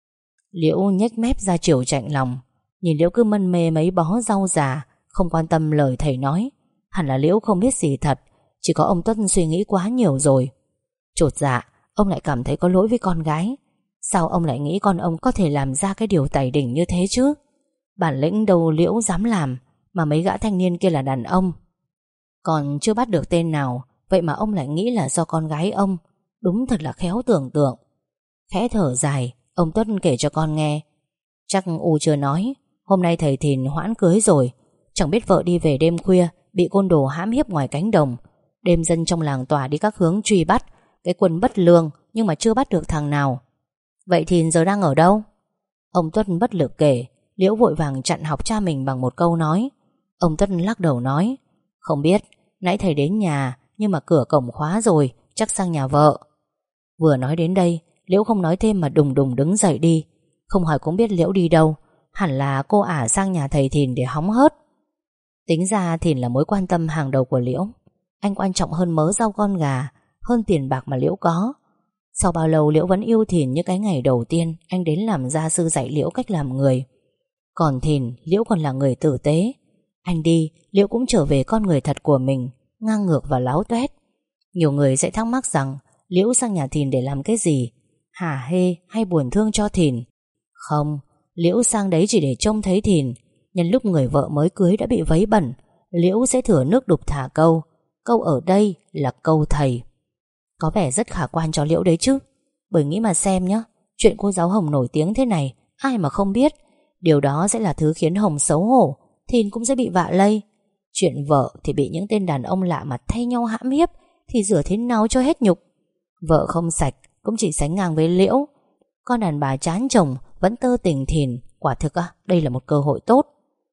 Liễu nhếch mép ra chiều chạnh lòng. Nhìn Liễu cứ mân mê mấy bó rau già, không quan tâm lời thầy nói. Hẳn là Liễu không biết gì thật, chỉ có ông Tuất suy nghĩ quá nhiều rồi. Chột dạ, ông lại cảm thấy có lỗi với con gái. Sao ông lại nghĩ con ông có thể làm ra cái điều tày đỉnh như thế chứ? Bản lĩnh đâu Liễu dám làm, mà mấy gã thanh niên kia là đàn ông. Còn chưa bắt được tên nào, vậy mà ông lại nghĩ là do con gái ông. Đúng thật là khéo tưởng tượng. Khẽ thở dài, ông Tuất kể cho con nghe. Chắc U chưa nói, hôm nay thầy Thìn hoãn cưới rồi. Chẳng biết vợ đi về đêm khuya, bị côn đồ hãm hiếp ngoài cánh đồng. Đêm dân trong làng tỏa đi các hướng truy bắt. Cái quân bất lương, nhưng mà chưa bắt được thằng nào. Vậy Thìn giờ đang ở đâu? Ông Tuất bất lực kể. Liễu vội vàng chặn học cha mình bằng một câu nói. Ông Tuất lắc đầu nói: Không biết, nãy thầy đến nhà, nhưng mà cửa cổng khóa rồi, chắc sang nhà vợ. Vừa nói đến đây, Liễu không nói thêm mà đùng đùng đứng dậy đi. Không hỏi cũng biết Liễu đi đâu. Hẳn là cô ả sang nhà thầy Thìn để hóng hớt. Tính ra Thìn là mối quan tâm hàng đầu của Liễu. Anh quan trọng hơn mớ rau con gà, hơn tiền bạc mà Liễu có. Sau bao lâu Liễu vẫn yêu Thìn như cái ngày đầu tiên anh đến làm gia sư dạy Liễu cách làm người. Còn Thìn, Liễu còn là người tử tế. Anh đi, Liễu cũng trở về con người thật của mình, ngang ngược và láo tuét. Nhiều người sẽ thắc mắc rằng Liễu sang nhà Thìn để làm cái gì? Hả hê hay buồn thương cho Thìn? Không, Liễu sang đấy chỉ để trông thấy Thìn. Nhân lúc người vợ mới cưới đã bị vấy bẩn, Liễu sẽ thừa nước đục thả câu. Câu ở đây là câu thầy. Có vẻ rất khả quan cho Liễu đấy chứ. Bởi nghĩ mà xem nhé, chuyện cô giáo Hồng nổi tiếng thế này, ai mà không biết. Điều đó sẽ là thứ khiến Hồng xấu hổ, Thìn cũng sẽ bị vạ lây. Chuyện vợ thì bị những tên đàn ông lạ mặt thay nhau hãm hiếp, thì rửa thế nào cho hết nhục. Vợ không sạch cũng chỉ sánh ngang với Liễu. Con đàn bà chán chồng vẫn tơ tình Thìn. Quả thực à, đây là một cơ hội tốt.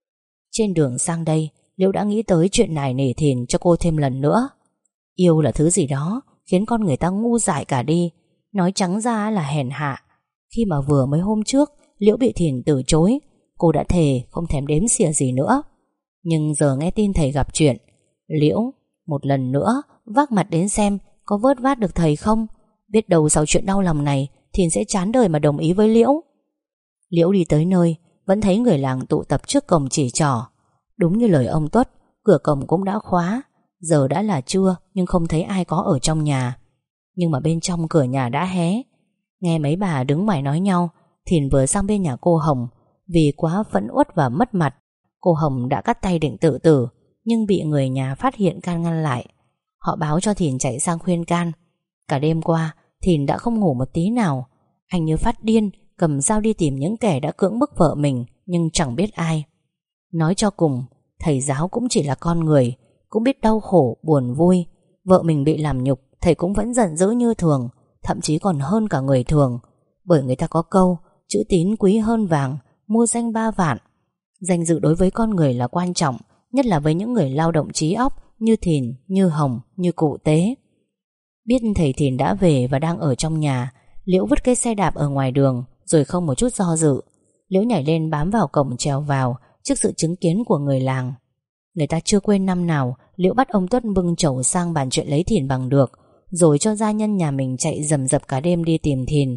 Trên đường sang đây, Liễu đã nghĩ tới chuyện này nể Thìn cho cô thêm lần nữa. Yêu là thứ gì đó khiến con người ta ngu dại cả đi. Nói trắng ra là hèn hạ. Khi mà vừa mới hôm trước Liễu bị Thìn từ chối, cô đã thề không thèm đếm xỉa gì nữa. Nhưng giờ nghe tin thầy gặp chuyện, Liễu một lần nữa vác mặt đến xem có vớt vát được thầy không. Biết đâu sau chuyện đau lòng này Thìn sẽ chán đời mà đồng ý với Liễu. Liễu đi tới nơi, vẫn thấy người làng tụ tập trước cổng chỉ trỏ. Đúng như lời ông Tuất, cửa cổng cũng đã khóa. Giờ đã là trưa nhưng không thấy ai có ở trong nhà. Nhưng mà bên trong cửa nhà đã hé. Nghe mấy bà đứng ngoài nói nhau, Thìn vừa sang bên nhà cô Hồng. Vì quá phẫn uất và mất mặt, cô Hồng đã cắt tay định tự tử, nhưng bị người nhà phát hiện can ngăn lại. Họ báo cho Thìn chạy sang khuyên can. Cả đêm qua Thìn đã không ngủ một tí nào. Anh như phát điên, cầm dao đi tìm những kẻ đã cưỡng bức vợ mình, nhưng chẳng biết ai. Nói cho cùng, thầy giáo cũng chỉ là con người, cũng biết đau khổ, buồn vui. Vợ mình bị làm nhục, thầy cũng vẫn giận dữ như thường, thậm chí còn hơn cả người thường. Bởi người ta có câu, chữ tín quý hơn vàng, mua danh ba vạn. Danh dự đối với con người là quan trọng, nhất là với những người lao động trí óc như Thìn, như Hồng, như cụ Tế. Biết thầy Thìn đã về và đang ở trong nhà, Liễu vứt cái xe đạp ở ngoài đường, rồi không một chút do dự, Liễu nhảy lên bám vào cổng trèo vào trước sự chứng kiến của người làng. Người ta chưa quên năm nào Liễu bắt ông Tuất bưng chầu sang bàn chuyện lấy Thìn bằng được, rồi cho gia nhân nhà mình chạy rầm rập cả đêm đi tìm Thìn.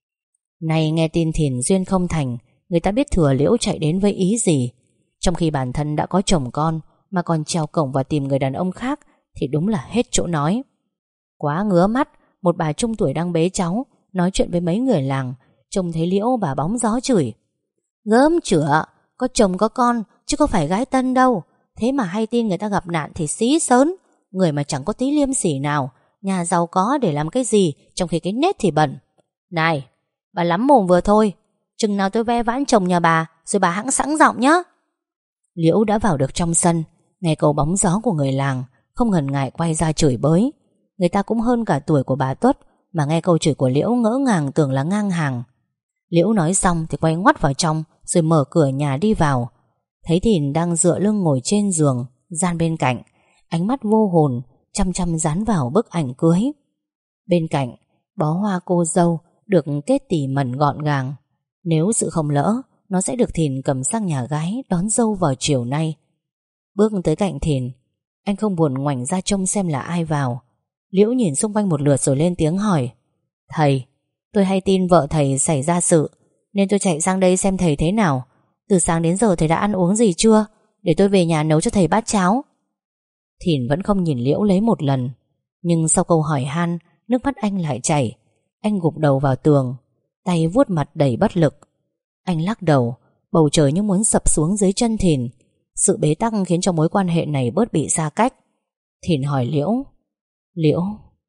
Nay nghe tin Thìn duyên không thành, người ta biết thừa Liễu chạy đến với ý gì. Trong khi bản thân đã có chồng con mà còn trèo cổng và tìm người đàn ông khác thì đúng là hết chỗ nói. Quá ngứa mắt, một bà trung tuổi đang bế cháu nói chuyện với mấy người làng. Trông thấy Liễu bà bóng gió chửi: Gớm chửa, có chồng có con chứ có phải gái tân đâu. Thế mà hay tin người ta gặp nạn thì xí sớn. Người mà chẳng có tí liêm sỉ nào, nhà giàu có để làm cái gì, trong khi cái nết thì bẩn. Này, bà lắm mồm vừa thôi. Chừng nào tôi ve vãn chồng nhà bà rồi bà hẵng sẵn giọng nhá. Liễu đã vào được trong sân, nghe câu bóng gió của người làng, không ngần ngại quay ra chửi bới. Người ta cũng hơn cả tuổi của bà Tuất, mà nghe câu chửi của Liễu ngỡ ngàng tưởng là ngang hàng. Liễu nói xong thì quay ngoắt vào trong, rồi mở cửa nhà đi vào. Thấy Thìn đang dựa lưng ngồi trên giường, gian bên cạnh, ánh mắt vô hồn chăm chăm dán vào bức ảnh cưới. Bên cạnh, bó hoa cô dâu được kết tỉ mẩn gọn gàng. Nếu sự không lỡ, nó sẽ được Thìn cầm sang nhà gái đón dâu vào chiều nay. Bước tới cạnh Thìn, anh không buồn ngoảnh ra trông xem là ai vào. Liễu nhìn xung quanh một lượt rồi lên tiếng hỏi: Thầy, tôi hay tin vợ thầy xảy ra sự, nên tôi chạy sang đây xem thầy thế nào. Từ sáng đến giờ thầy đã ăn uống gì chưa, để tôi về nhà nấu cho thầy bát cháo. Thìn vẫn không nhìn Liễu lấy một lần, nhưng sau câu hỏi han, nước mắt anh lại chảy. Anh gục đầu vào tường, tay vuốt mặt đầy bất lực. Anh lắc đầu, bầu trời như muốn sập xuống dưới chân Thìn. Sự bế tắc khiến cho mối quan hệ này bớt bị xa cách. Thìn hỏi Liễu: Liễu,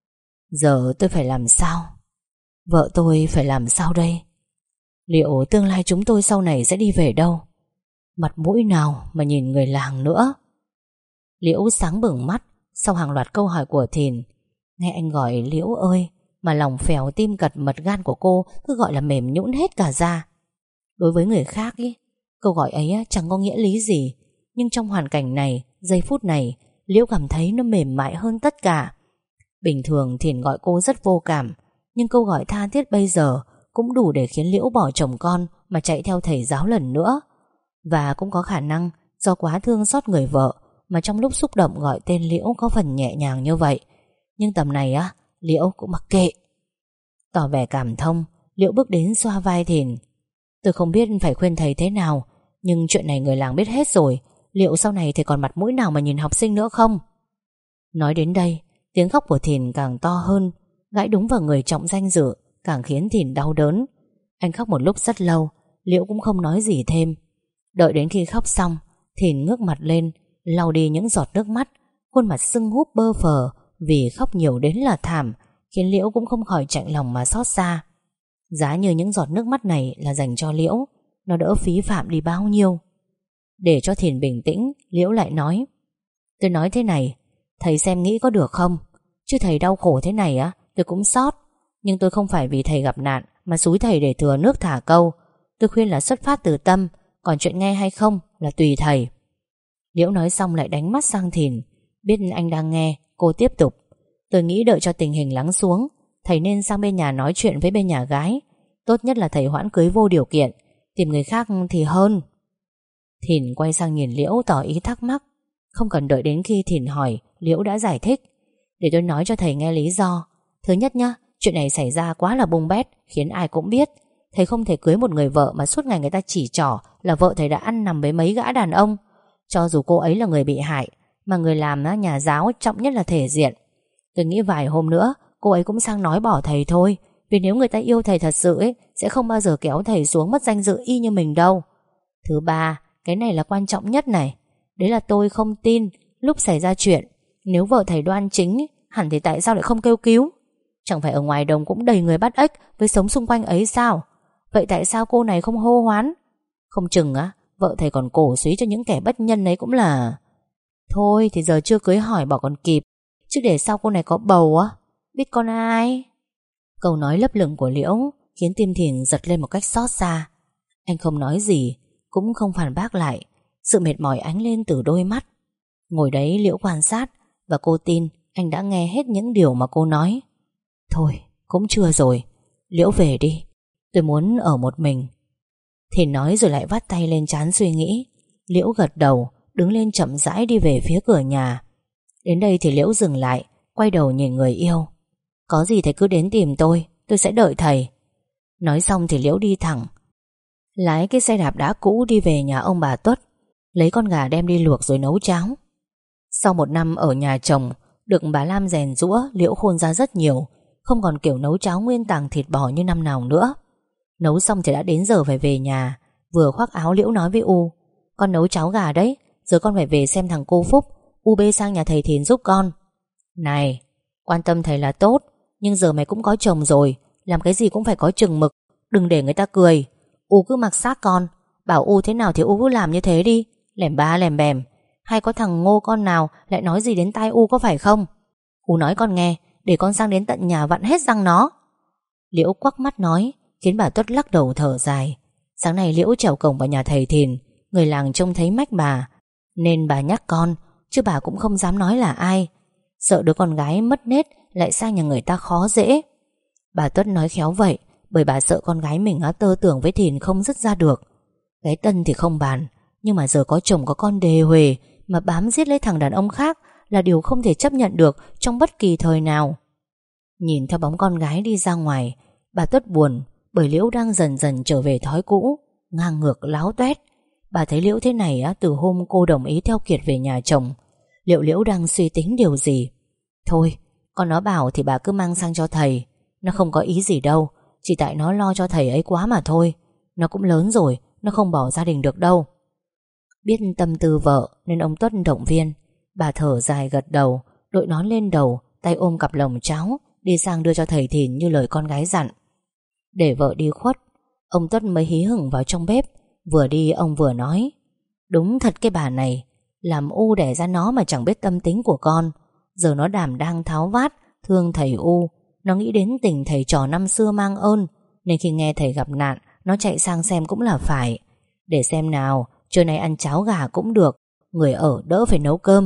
giờ tôi phải làm sao? Vợ tôi phải làm sao đây? Liệu tương lai chúng tôi sau này sẽ đi về đâu? Mặt mũi nào mà nhìn người làng nữa? Liễu sáng bừng mắt sau hàng loạt câu hỏi của Thìn. Nghe anh gọi Liễu ơi mà lòng phèo tim cật mật gan của cô cứ gọi là mềm nhũn hết cả ra. Đối với người khác ý, câu gọi ấy chẳng có nghĩa lý gì, nhưng trong hoàn cảnh này, giây phút này, Liễu cảm thấy nó mềm mại hơn tất cả. Bình thường Thìn gọi cô rất vô cảm, nhưng câu gọi tha thiết bây giờ cũng đủ để khiến Liễu bỏ chồng con mà chạy theo thầy giáo lần nữa. Và cũng có khả năng do quá thương xót người vợ mà trong lúc xúc động gọi tên Liễu có phần nhẹ nhàng như vậy. Nhưng tầm này á, Liễu cũng mặc kệ. Tỏ vẻ cảm thông, Liễu bước đến xoa vai Thìn. Tôi không biết phải khuyên thầy thế nào, nhưng chuyện này người làng biết hết rồi. Liệu sau này thầy còn mặt mũi nào mà nhìn học sinh nữa không? Nói đến đây, tiếng khóc của Thìn càng to hơn, gãi đúng vào người trọng danh dự, càng khiến Thìn đau đớn. Anh khóc một lúc rất lâu, Liễu cũng không nói gì thêm. Đợi đến khi khóc xong, Thìn ngước mặt lên, lau đi những giọt nước mắt. Khuôn mặt sưng húp bơ phờ vì khóc nhiều đến là thảm, khiến Liễu cũng không khỏi chạnh lòng mà xót xa. Giá như những giọt nước mắt này là dành cho Liễu, nó đỡ phí phạm đi bao nhiêu. Để cho Thìn bình tĩnh, Liễu lại nói: Tôi nói thế này, thầy xem nghĩ có được không? Chứ thầy đau khổ thế này á, tôi cũng xót. Nhưng tôi không phải vì thầy gặp nạn mà xúi thầy để thừa nước thả câu. Tôi khuyên là xuất phát từ tâm, còn chuyện nghe hay không là tùy thầy. Liễu nói xong lại đánh mắt sang Thìn. Biết anh đang nghe, cô tiếp tục: Tôi nghĩ đợi cho tình hình lắng xuống, thầy nên sang bên nhà nói chuyện với bên nhà gái. Tốt nhất là thầy hoãn cưới vô điều kiện, tìm người khác thì hơn. Thìn quay sang nhìn Liễu tỏ ý thắc mắc. Không cần đợi đến khi Thìn hỏi, Liễu đã giải thích: Để tôi nói cho thầy nghe lý do. Thứ nhất nhá, chuyện này xảy ra quá là bung bét, khiến ai cũng biết. Thầy không thể cưới một người vợ mà suốt ngày người ta chỉ trỏ là vợ thầy đã ăn nằm với mấy gã đàn ông. Cho dù cô ấy là người bị hại, mà người làm nhà giáo trọng nhất là thể diện. Tôi nghĩ vài hôm nữa cô ấy cũng sang nói bỏ thầy thôi. Vì nếu người ta yêu thầy thật sự ấy, sẽ không bao giờ kéo thầy xuống mất danh dự y như mình đâu. Thứ ba, cái này là quan trọng nhất này. Đấy là tôi không tin lúc xảy ra chuyện, nếu vợ thầy đoan chính hẳn thì tại sao lại không kêu cứu? Chẳng phải ở ngoài đồng cũng đầy người bắt ếch với sống xung quanh ấy sao? Vậy tại sao cô này không hô hoán? Không chừng á, vợ thầy còn cổ suý cho những kẻ bất nhân ấy cũng là... Thôi thì giờ chưa cưới hỏi bỏ còn kịp, chứ để sau cô này có bầu á, biết con ai? Câu nói lấp lửng của Liễu khiến tim Thìn giật lên một cách xót xa. Anh không nói gì, cũng không phản bác lại. Sự mệt mỏi ánh lên từ đôi mắt. Ngồi đấy Liễu quan sát, và cô tin anh đã nghe hết những điều mà cô nói. Thôi, cũng chưa rồi, Liễu về đi, tôi muốn ở một mình. Thìn nói rồi lại vắt tay lên trán suy nghĩ. Liễu gật đầu, đứng lên chậm rãi đi về phía cửa nhà. Đến đây thì Liễu dừng lại, quay đầu nhìn người yêu. Có gì thầy cứ đến tìm tôi, tôi sẽ đợi thầy. Nói xong thì Liễu đi thẳng, lái cái xe đạp đá cũ đi về nhà ông bà Tuất, lấy con gà đem đi luộc rồi nấu cháo. Sau một năm ở nhà chồng, được bà Lam rèn giũa, Liễu khôn ra rất nhiều, không còn kiểu nấu cháo nguyên tàng thịt bò như năm nào nữa. Nấu xong thì đã đến giờ phải về nhà. Vừa khoác áo Liễu nói với U: Con nấu cháo gà đấy, giờ con phải về xem thằng cô Phúc. U bê sang nhà thầy Thìn giúp con. Này, quan tâm thầy là tốt, nhưng giờ mày cũng có chồng rồi, làm cái gì cũng phải có chừng mực, đừng để người ta cười. U cứ mặc xác con, bảo U thế nào thì U cứ làm như thế đi. Lèm ba lèm bèm. Hay có thằng ngô con nào lại nói gì đến tai U có phải không? U nói con nghe, để con sang đến tận nhà vặn hết răng nó. Liễu quắc mắt nói, khiến bà Tuất lắc đầu thở dài. Sáng nay Liễu trèo cổng vào nhà thầy Thìn, người làng trông thấy mách bà, nên bà nhắc con, chứ bà cũng không dám nói là ai, sợ đứa con gái mất nết lại sang nhà người ta khó dễ. Bà Tuất nói khéo vậy, bởi bà sợ con gái mình á tơ tưởng với Thìn không dứt ra được. Cái Tân thì không bàn, nhưng mà giờ có chồng có con đề huề mà bám giết lấy thằng đàn ông khác là điều không thể chấp nhận được trong bất kỳ thời nào. Nhìn theo bóng con gái đi ra ngoài, bà Tuất buồn, bởi Liễu đang dần dần trở về thói cũ, ngang ngược láo toét. Bà thấy Liễu thế này á, từ hôm cô đồng ý theo Kiệt về nhà chồng. Liệu Liễu đang suy tính điều gì? Thôi, con nó bảo thì bà cứ mang sang cho thầy. Nó không có ý gì đâu, chỉ tại nó lo cho thầy ấy quá mà thôi. Nó cũng lớn rồi, nó không bỏ gia đình được đâu. Biết tâm tư vợ nên ông Tuất động viên. Bà thở dài gật đầu, đội nón lên đầu, tay ôm cặp lồng cháo, đi sang đưa cho thầy Thìn như lời con gái dặn. Để vợ đi khuất, ông Tuất mới hí hửng vào trong bếp. Vừa đi ông vừa nói, đúng thật cái bà này, làm U đẻ ra nó mà chẳng biết tâm tính của con. Giờ nó đảm đang tháo vát, thương thầy U. Nó nghĩ đến tình thầy trò năm xưa mang ơn, nên khi nghe thầy gặp nạn, nó chạy sang xem cũng là phải. Để xem nào, trưa nay ăn cháo gà cũng được, người ở đỡ phải nấu cơm.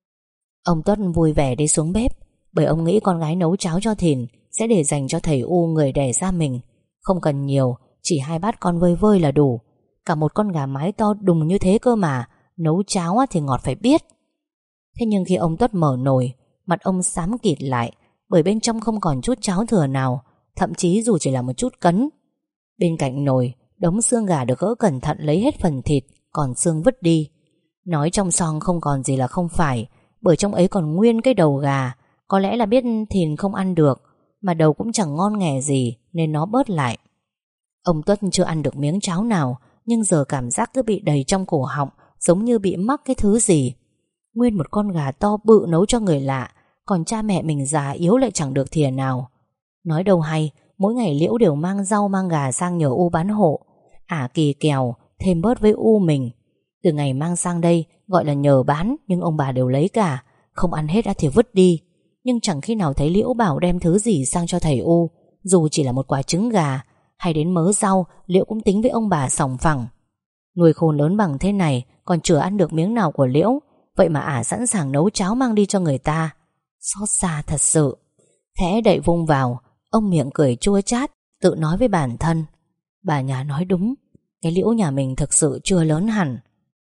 Ông Tuất vui vẻ đi xuống bếp, bởi ông nghĩ con gái nấu cháo cho Thìn sẽ để dành cho thầy U người đẻ ra mình. Không cần nhiều, chỉ hai bát con vơi vơi là đủ. Cả một con gà mái to đùng như thế cơ mà, nấu cháo thì ngọt phải biết. Thế nhưng khi ông Tuất mở nồi, mặt ông xám kịt lại, bởi bên trong không còn chút cháo thừa nào, thậm chí dù chỉ là một chút cấn. Bên cạnh nồi, đống xương gà được gỡ cẩn thận lấy hết phần thịt, còn xương vứt đi. Nói trong xoong không còn gì là không phải, bởi trong ấy còn nguyên cái đầu gà. Có lẽ là biết Thìn không ăn được, mà đầu cũng chẳng ngon nghè gì nên nó bớt lại. Ông Tuất chưa ăn được miếng cháo nào, nhưng giờ cảm giác cứ bị đầy trong cổ họng, giống như bị mắc cái thứ gì. Nguyên một con gà to bự nấu cho người lạ, còn cha mẹ mình già yếu lại chẳng được thìa nào. Nói đâu hay, mỗi ngày Liễu đều mang rau mang gà sang nhờ U bán hộ, ả kỳ kèo thêm bớt với U mình. Từ ngày mang sang đây gọi là nhờ bán, nhưng ông bà đều lấy cả, không ăn hết thì vứt đi. Nhưng chẳng khi nào thấy Liễu bảo đem thứ gì sang cho thầy U, dù chỉ là một quả trứng gà hay đến mớ rau. Liễu cũng tính với ông bà sòng phẳng. Nuôi khôn lớn bằng thế này còn chưa ăn được miếng nào của Liễu, vậy mà ả sẵn sàng nấu cháo mang đi cho người ta. Xót xa thật sự. Thẽ đậy vung vào, ông miệng cười chua chát, tự nói với bản thân, bà nhà nói đúng, cái Liễu nhà mình thực sự chưa lớn hẳn.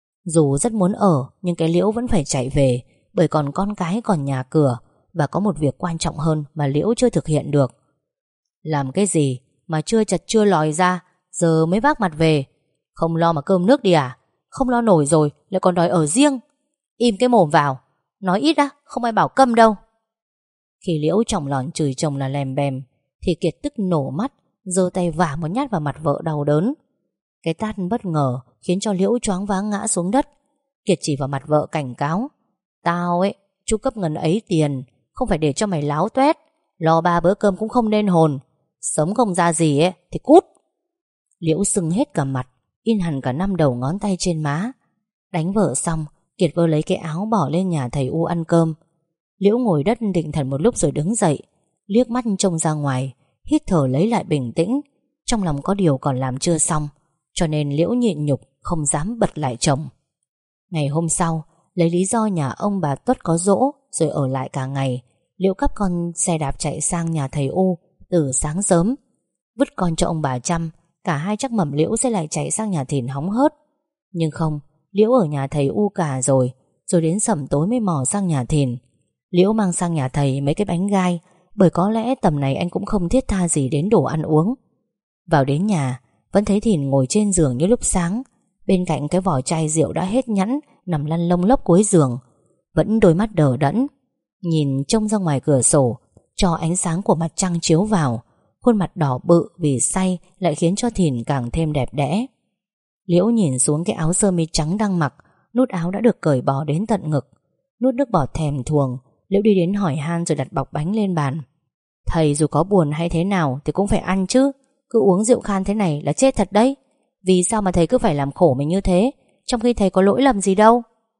Dù rất muốn ở, nhưng cái Liễu vẫn phải chạy về, bởi còn con cái, còn nhà cửa, và có một việc quan trọng hơn mà Liễu chưa thực hiện được. Làm cái gì mà chưa chật chưa lòi ra, giờ mới vác mặt về? Không lo mà cơm nước đi à? Không lo nổi rồi lại còn đòi ở riêng. Im cái mồm vào, nói ít á, không ai bảo câm đâu. Khi Liễu chỏng lòn chửi chồng là lèm bèm, thì Kiệt tức nổ mắt, giơ tay vả một nhát vào mặt vợ đau đớn. Cái tát bất ngờ khiến cho Liễu choáng váng ngã xuống đất. Kiệt chỉ vào mặt vợ cảnh cáo, tao ấy, chu cấp ngần ấy tiền, không phải để cho mày láo toét. Lo ba bữa cơm cũng không nên hồn, sống không ra gì ấy thì cút. Liễu sưng hết cả mặt, in hẳn cả năm đầu ngón tay trên má. Đánh vợ xong, Kiệt vơ lấy cái áo bỏ lên nhà thầy U ăn cơm. Liễu ngồi đất định thần một lúc rồi đứng dậy, liếc mắt trông ra ngoài, hít thở lấy lại bình tĩnh. Trong lòng có điều còn làm chưa xong, cho nên Liễu nhịn nhục không dám bật lại chồng. Ngày hôm sau, lấy lý do nhà ông bà Tuất có giỗ rồi ở lại cả ngày, Liễu cắp con xe đạp chạy sang nhà thầy U từ sáng sớm. Vứt con cho ông bà chăm, cả hai chắc mẩm Liễu sẽ lại chạy sang nhà Thìn hóng hớt. Nhưng không, Liễu ở nhà thầy U cả rồi, rồi đến sẩm tối mới mò sang nhà Thìn. Liễu mang sang nhà thầy mấy cái bánh gai, bởi có lẽ tầm này anh cũng không thiết tha gì đến đồ ăn uống. Vào đến nhà, vẫn thấy Thìn ngồi trên giường như lúc sáng, bên cạnh cái vỏ chai rượu đã hết nhẵn nằm lăn lông lốc cuối giường, vẫn đôi mắt đờ đẫn, nhìn trông ra ngoài cửa sổ, cho ánh sáng của mặt trăng chiếu vào. Khuôn mặt đỏ bự vì say lại khiến cho Thìn càng thêm đẹp đẽ. Liễu nhìn xuống cái áo sơ mi trắng đang mặc, nút áo đã được cởi bỏ đến tận ngực. Nuốt nước bọt thèm thuồng, Liễu đi đến hỏi han rồi đặt bọc bánh lên bàn. Thầy dù có buồn hay thế nào thì cũng phải ăn chứ. Cứ uống rượu khan thế này là chết thật đấy. Vì sao mà thầy cứ phải làm khổ mình như thế, trong khi thầy có lỗi lầm gì đâu?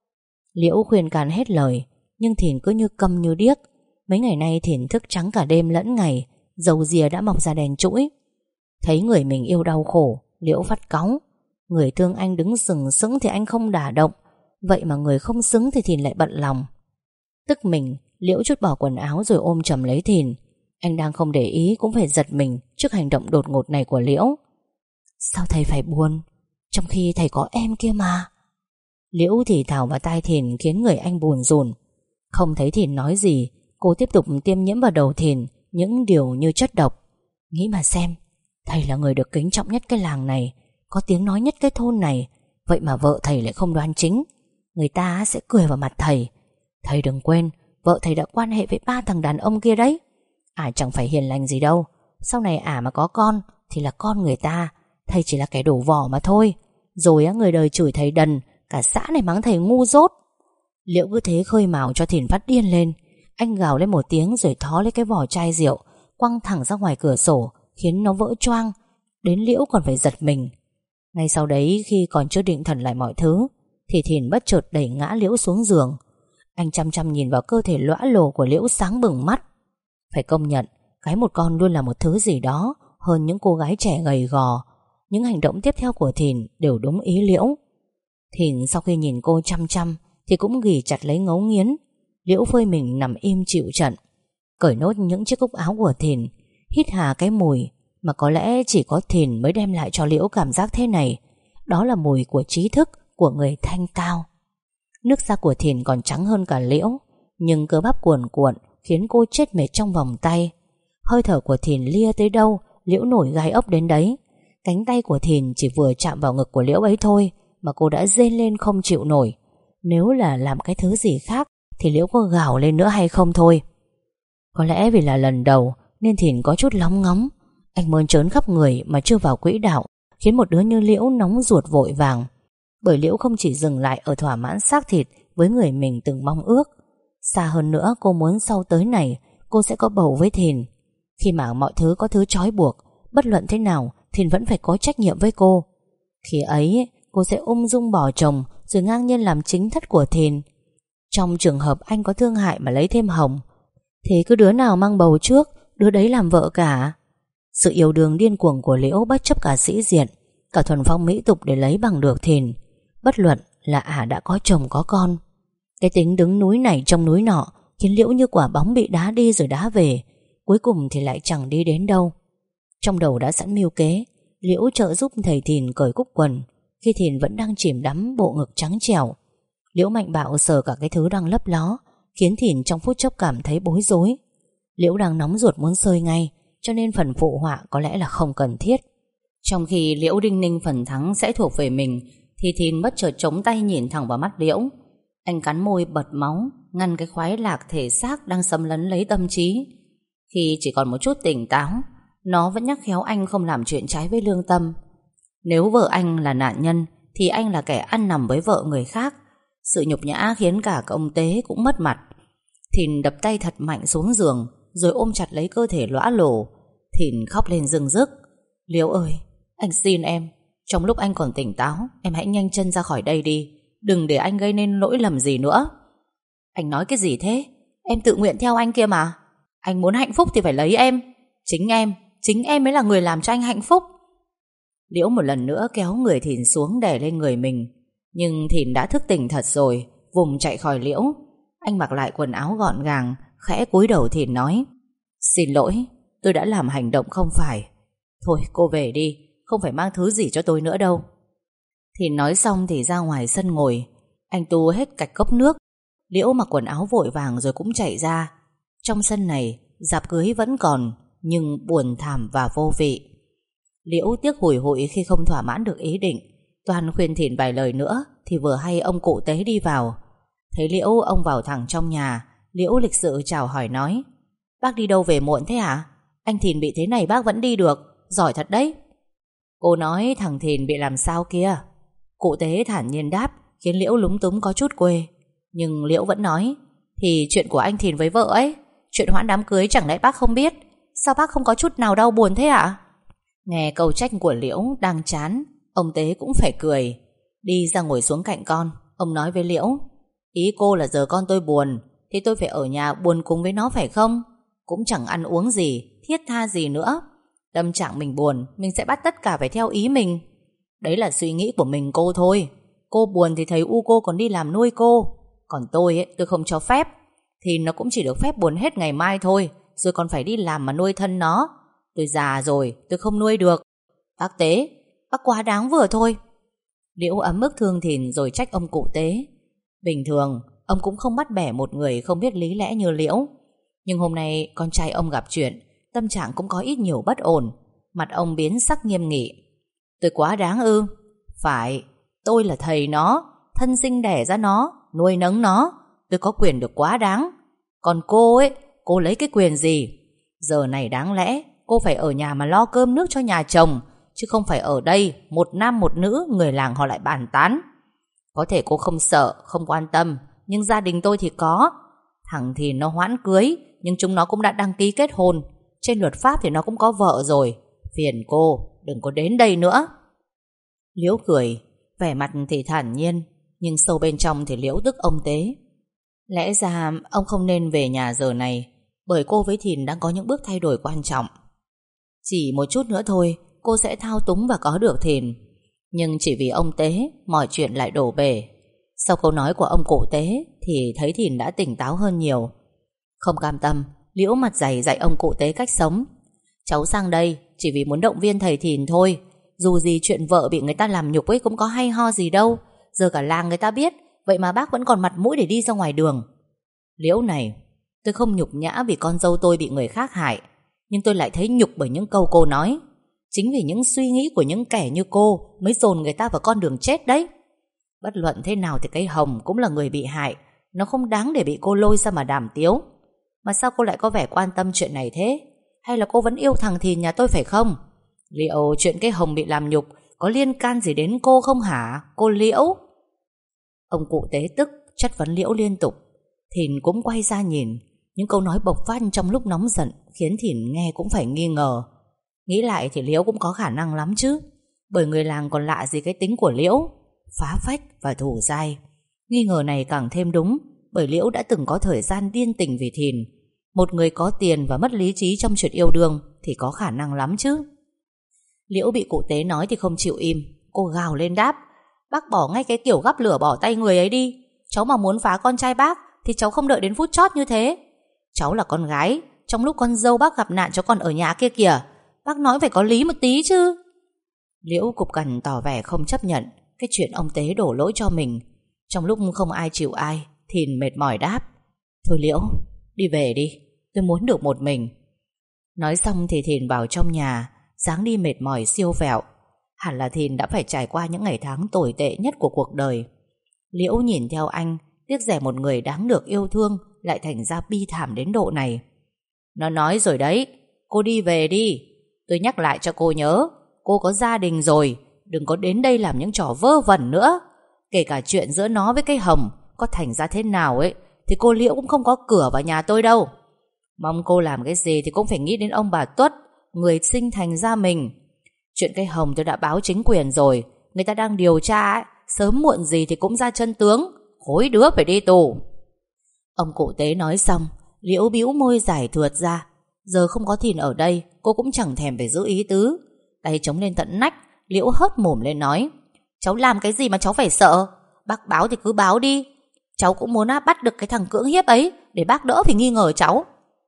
Liễu khuyên can hết lời, nhưng Thìn cứ như câm như điếc. Mấy ngày nay Thìn thức trắng cả đêm lẫn ngày, râu ria đã mọc ra đèn trũi. Thấy người mình yêu đau khổ, Liễu phát cáu. Người thương anh đứng sừng sững thì anh không đả động, vậy mà người không xứng thì Thìn lại bận lòng. Tức mình, Liễu trút bỏ quần áo rồi ôm chầm lấy Thìn. Anh đang không để ý cũng phải giật mình trước hành động đột ngột này của Liễu. Sao thầy phải buồn, trong khi thầy có em kia mà? Liễu thì thào vào tai Thìn khiến người anh buồn rùn. Không thấy Thìn nói gì, cô tiếp tục tiêm nhiễm vào đầu Thìn những điều như chất độc. Nghĩ mà xem, thầy là người được kính trọng nhất cái làng này, có tiếng nói nhất cái thôn này, vậy mà vợ thầy lại không đoan chính. Người ta sẽ cười vào mặt thầy. Thầy đừng quên, vợ thầy đã quan hệ với ba thằng đàn ông kia đấy. Ả chẳng phải hiền lành gì đâu. Sau này ả mà có con thì là con người ta, thầy chỉ là kẻ đổ vỏ mà thôi. Rồi á, người đời chửi thầy đần, cả xã này mắng thầy ngu dốt. Liễu cứ thế khơi mào cho Thìn phát điên lên. Anh gào lên một tiếng rồi thó lấy cái vỏ chai rượu, quăng thẳng ra ngoài cửa sổ, khiến nó vỡ choang. Đến Liễu còn phải giật mình. Ngay sau đấy, khi còn chưa định thần lại mọi thứ, thì Thìn bất chợt đẩy ngã Liễu xuống giường. Anh chăm chăm nhìn vào cơ thể lõa lồ của Liễu sáng bừng mắt. Phải công nhận, gái một con luôn là một thứ gì đó hơn những cô gái trẻ gầy gò. Những hành động tiếp theo của Thìn đều đúng ý Liễu. Thìn sau khi nhìn cô chăm chăm thì cũng ghì chặt lấy ngấu nghiến. Liễu phơi mình nằm im chịu trận, cởi nốt những chiếc cúc áo của Thìn, hít hà cái mùi mà có lẽ chỉ có Thìn mới đem lại cho Liễu cảm giác thế này. Đó là mùi của trí thức, của người thanh cao. Nước da của Thìn còn trắng hơn cả Liễu, nhưng cơ bắp cuồn cuộn khiến cô chết mệt trong vòng tay. Hơi thở của Thìn lia tới đâu, Liễu nổi gai ốc đến đấy. Cánh tay của Thìn chỉ vừa chạm vào ngực của Liễu ấy thôi mà cô đã rên lên không chịu nổi. Nếu là làm cái thứ gì khác thì Liễu có gào lên nữa hay không thôi. Có lẽ vì là lần đầu nên Thìn có chút lóng ngóng. Anh mơn trớn khắp người mà chưa vào quỹ đạo, khiến một đứa như Liễu nóng ruột vội vàng. Bởi Liễu không chỉ dừng lại ở thỏa mãn xác thịt với người mình từng mong ước. Xa hơn nữa, cô muốn sau tới này cô sẽ có bầu với Thìn. Khi mà mọi thứ có thứ trói buộc, bất luận thế nào Thìn vẫn phải có trách nhiệm với cô. Khi ấy cô sẽ ung dung bỏ chồng rồi ngang nhiên làm chính thất của Thìn. Trong trường hợp anh có thương hại mà lấy thêm Hồng thì cứ đứa nào mang bầu trước, đứa đấy làm vợ cả. Sự yêu đương điên cuồng của Liễu bất chấp cả sĩ diện, cả thuần phong mỹ tục để lấy bằng được Thìn. Bất luận là ả đã có chồng có con. Cái tính đứng núi này trong núi nọ khiến Liễu như quả bóng bị đá đi rồi đá về, cuối cùng thì lại chẳng đi đến đâu. Trong đầu đã sẵn mưu kế, Liễu trợ giúp thầy Thìn cởi cúc quần khi Thìn vẫn đang chìm đắm bộ ngực trắng trẻo. Liễu mạnh bạo sờ cả cái thứ đang lấp ló, khiến Thìn trong phút chốc cảm thấy bối rối. Liễu đang nóng ruột muốn sơi ngay, cho nên phần phụ họa có lẽ là không cần thiết. Trong khi Liễu đinh ninh phần thắng sẽ thuộc về mình, thì Thìn bất chợt chống tay nhìn thẳng vào mắt Liễu. Anh cắn môi bật máu, ngăn cái khoái lạc thể xác đang xâm lấn lấy tâm trí. Khi chỉ còn một chút tỉnh táo, nó vẫn nhắc khéo anh không làm chuyện trái với lương tâm. Nếu vợ anh là nạn nhân thì anh là kẻ ăn nằm với vợ người khác. Sự nhục nhã khiến cả ông Tế cũng mất mặt. Thìn đập tay thật mạnh xuống giường rồi ôm chặt lấy cơ thể lõa lồ. Thìn khóc lên rưng rức. Liễu ơi, anh xin em, trong lúc anh còn tỉnh táo, em hãy nhanh chân ra khỏi đây đi. Đừng để anh gây nên lỗi lầm gì nữa. Anh nói cái gì thế? Em tự nguyện theo anh kia mà. Anh muốn hạnh phúc thì phải lấy em. Chính em, chính em mới là người làm cho anh hạnh phúc. Liễu một lần nữa kéo người Thìn xuống đè lên người mình. Nhưng Thìn đã thức tỉnh thật rồi, vùng chạy khỏi Liễu. Anh mặc lại quần áo gọn gàng, khẽ cúi đầu Thìn nói: Xin lỗi, tôi đã làm hành động không phải. Thôi cô về đi, không phải mang thứ gì cho tôi nữa đâu. Thìn nói xong thì ra ngoài sân ngồi. Anh tu hết cạch cốc nước. Liễu mặc quần áo vội vàng rồi cũng chạy ra. Trong sân này, dạp cưới vẫn còn, nhưng buồn thảm và vô vị. Liễu tiếc hủi hụi khi không thỏa mãn được ý định. Toàn khuyên Thìn vài lời nữa thì vừa hay ông cụ Tế đi vào. Thấy Liễu, ông vào thẳng trong nhà. Liễu lịch sự chào hỏi nói: Bác đi đâu về muộn thế hả? Anh Thìn bị thế này bác vẫn đi được, giỏi thật đấy. Cô nói thằng Thìn bị làm sao kia? Cụ Tế thản nhiên đáp, khiến Liễu lúng túng có chút quê. Nhưng Liễu vẫn nói: Thì chuyện của anh Thìn với vợ ấy, chuyện hoãn đám cưới chẳng lẽ bác không biết? Sao bác không có chút nào đau buồn thế ạ? Nghe câu trách của Liễu đang chán, ông Tế cũng phải cười. Đi ra ngồi xuống cạnh con, ông nói với Liễu: Ý cô là giờ con tôi buồn thì tôi phải ở nhà buồn cùng với nó phải không? Cũng chẳng ăn uống gì, thiết tha gì nữa. Tâm trạng mình buồn, mình sẽ bắt tất cả phải theo ý mình. Đấy là suy nghĩ của mình cô thôi. Cô buồn thì thầy U cô còn đi làm nuôi cô. Còn tôi ấy, tôi không cho phép. Thì nó cũng chỉ được phép buồn hết ngày mai thôi, rồi còn phải đi làm mà nuôi thân nó. Tôi già rồi, tôi không nuôi được. Bác Tế, bác quá đáng vừa thôi. Liễu ấm ức thương Thìn rồi trách ông cụ Tế. Bình thường ông cũng không bắt bẻ một người không biết lý lẽ như Liễu. Nhưng hôm nay con trai ông gặp chuyện, tâm trạng cũng có ít nhiều bất ổn. Mặt ông biến sắc nghiêm nghị. Tôi quá đáng ư? Phải, tôi là thầy nó, thân sinh đẻ ra nó, nuôi nấng nó. Tôi có quyền được quá đáng. Còn cô ấy, cô lấy cái quyền gì? Giờ này đáng lẽ cô phải ở nhà mà lo cơm nước cho nhà chồng, chứ không phải ở đây một nam một nữ người làng họ lại bàn tán. Có thể cô không sợ, không quan tâm, nhưng gia đình tôi thì có. Thằng thì nó hoãn cưới, nhưng chúng nó cũng đã đăng ký kết hôn. Trên luật pháp thì nó cũng có vợ rồi. Phiền cô, đừng có đến đây nữa. Liễu cười, vẻ mặt thì thản nhiên, nhưng sâu bên trong thì Liễu tức ông Tế. Lẽ ra ông không nên về nhà giờ này, bởi cô với Thìn đang có những bước thay đổi quan trọng. Chỉ một chút nữa thôi, cô sẽ thao túng và có được Thìn. Nhưng chỉ vì ông Tế, mọi chuyện lại đổ bể. Sau câu nói của ông cụ Tế thì thấy Thìn đã tỉnh táo hơn nhiều. Không cam tâm, Liễu mặt dày dạy ông cụ Tế cách sống. Cháu sang đây chỉ vì muốn động viên thầy Thìn thôi. Dù gì chuyện vợ bị người ta làm nhục ấy cũng có hay ho gì đâu. Giờ cả làng người ta biết, vậy mà bác vẫn còn mặt mũi để đi ra ngoài đường. Liễu này, tôi không nhục nhã vì con dâu tôi bị người khác hại, nhưng tôi lại thấy nhục bởi những câu cô nói. Chính vì những suy nghĩ của những kẻ như cô mới dồn người ta vào con đường chết đấy. Bất luận thế nào thì cái Hồng cũng là người bị hại. Nó không đáng để bị cô lôi ra mà đàm tiếu. Mà sao cô lại có vẻ quan tâm chuyện này thế? Hay là cô vẫn yêu thằng Thìn nhà tôi phải không? Liệu chuyện cái Hồng bị làm nhục có liên can gì đến cô không hả, cô Liễu? Ông cụ Tế tức chất vấn Liễu liên tục. Thìn cũng quay ra nhìn. Những câu nói bộc phát trong lúc nóng giận khiến Thìn nghe cũng phải nghi ngờ. Nghĩ lại thì Liễu cũng có khả năng lắm chứ, bởi người làng còn lạ gì cái tính của Liễu, phá phách và thủ dai. Nghi ngờ này càng thêm đúng, bởi Liễu đã từng có thời gian điên tình vì Thìn. Một người có tiền và mất lý trí trong chuyện yêu đương thì có khả năng lắm chứ. Liễu bị cụ Tế nói thì không chịu im. Cô gào lên đáp: Bác bỏ ngay cái kiểu gắp lửa bỏ tay người ấy đi. Cháu mà muốn phá con trai bác thì cháu không đợi đến phút chót như thế. Cháu là con gái, trong lúc con dâu bác gặp nạn cháu còn ở nhà kia kìa. Bác nói phải có lý một tí chứ. Liễu cục cằn tỏ vẻ không chấp nhận cái chuyện ông Tế đổ lỗi cho mình. Trong lúc không ai chịu ai, Thìn mệt mỏi đáp: Thôi Liễu, đi về đi, tôi muốn được một mình. Nói xong thì Thìn vào trong nhà, dáng đi mệt mỏi siêu vẹo. Hẳn là Thìn đã phải trải qua những ngày tháng tồi tệ nhất của cuộc đời. Liễu nhìn theo anh, tiếc rẻ một người đáng được yêu thương lại thành ra bi thảm đến độ này. Nó nói rồi đấy, cô đi về đi. Tôi nhắc lại cho cô nhớ, cô có gia đình rồi, đừng có đến đây làm những trò vơ vẩn nữa. Kể cả chuyện giữa nó với cái Hồng có thành ra thế nào ấy thì cô Liễu cũng không có cửa vào nhà tôi đâu. Mong cô làm cái gì thì cũng phải nghĩ đến ông bà Tuất, người sinh thành ra mình. Chuyện cái Hồng tôi đã báo chính quyền rồi, người ta đang điều tra ấy, sớm muộn gì thì cũng ra chân tướng. Khối đứa phải đi tù. Ông cụ Tế nói xong, Liễu bĩu môi giải thượt ra. Giờ không có Thìn ở đây, cô cũng chẳng thèm phải giữ ý tứ. Tay chống lên tận nách, Liễu hớt mồm lên nói: Cháu làm cái gì mà cháu phải sợ? Bác báo thì cứ báo đi. Cháu cũng muốn bắt được cái thằng cưỡng hiếp ấy, để bác đỡ phải nghi ngờ cháu.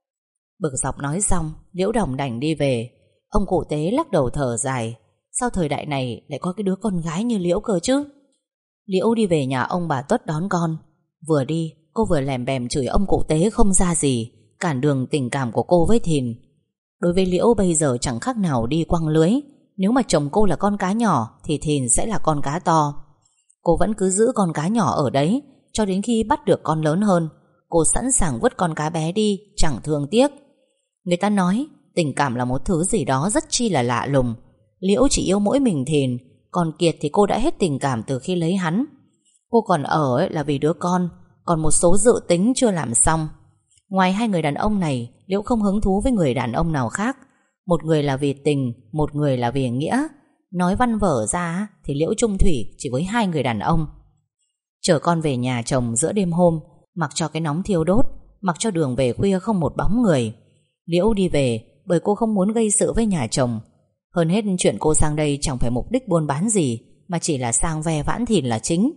Bực dọc nói xong, Liễu đòng đành đi về. Ông cụ Tế lắc đầu thở dài. Sao thời đại này lại có cái đứa con gái như Liễu cơ chứ? Liễu đi về nhà ông bà Tuất đón con. Vừa đi, cô vừa lèm bèm chửi ông cụ Tế không ra gì, cản đường tình cảm của cô với Thìn. Đối với Liễu bây giờ chẳng khác nào đi quăng lưới. Nếu mà chồng cô là con cá nhỏ thì Thìn sẽ là con cá to. Cô vẫn cứ giữ con cá nhỏ ở đấy cho đến khi bắt được con lớn hơn. Cô sẵn sàng vứt con cá bé đi, chẳng thương tiếc. Người ta nói tình cảm là một thứ gì đó rất chi là lạ lùng. Liễu chỉ yêu mỗi mình Thìn, còn Kiệt thì cô đã hết tình cảm từ khi lấy hắn. Cô còn ở ấy là vì đứa con, còn một số dự tính chưa làm xong. Ngoài hai người đàn ông này, Liễu không hứng thú với người đàn ông nào khác. Một người là vì tình, một người là vì nghĩa. Nói văn vở ra thì Liễu chung thủy chỉ với hai người đàn ông. Chở con về nhà chồng giữa đêm hôm, mặc cho cái nóng thiêu đốt, mặc cho đường về khuya không một bóng người, Liễu đi về bởi cô không muốn gây sự với nhà chồng. Hơn hết chuyện cô sang đây chẳng phải mục đích buôn bán gì, mà chỉ là sang ve vãn thìn là chính.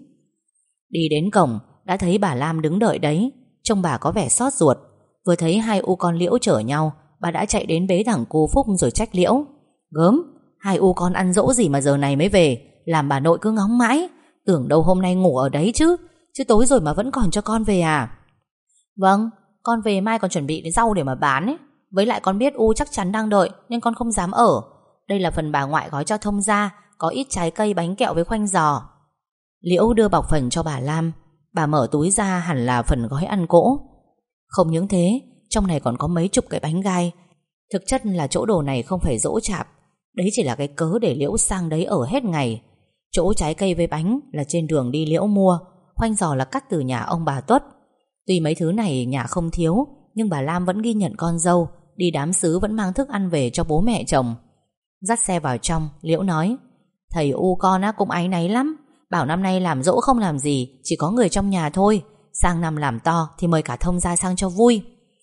Đi đến cổng đã thấy bà Lam đứng đợi đấy. Trông bà có vẻ xót ruột. Vừa thấy hai u con Liễu chở nhau, bà đã chạy đến bế thẳng cô Phúc rồi trách Liễu. Gớm, hai u con ăn dỗ gì mà giờ này mới về, làm bà nội cứ ngóng mãi. Tưởng đâu hôm nay ngủ ở đấy chứ Chứ tối rồi mà vẫn còn cho con về à? Vâng, con về mai còn chuẩn bị rau để mà bán ấy. Với lại con biết U chắc chắn đang đợi nên con không dám ở. Đây là phần bà ngoại gói cho thông gia, có ít trái cây, bánh kẹo với khoanh giò. Liễu đưa bọc phần cho bà Lam. Bà mở túi ra hẳn là phần gói ăn cỗ. Không những thế, trong này còn có mấy chục cái bánh gai. Thực chất là chỗ đồ này không phải giỗ chạp. Đấy chỉ là cái cớ để Liễu sang đấy ở hết ngày. Chỗ trái cây với bánh là trên đường đi Liễu mua, khoanh giò là cắt từ nhà ông bà Tuất. Tuy mấy thứ này nhà không thiếu, nhưng bà Lam vẫn ghi nhận con dâu, đi đám xứ vẫn mang thức ăn về cho bố mẹ chồng. Dắt xe vào trong, Liễu nói: Thầy U con á cũng áy náy lắm, bảo năm nay làm dỗ không làm gì, chỉ có người trong nhà thôi. Sang năm làm to thì mời cả thông gia sang cho vui.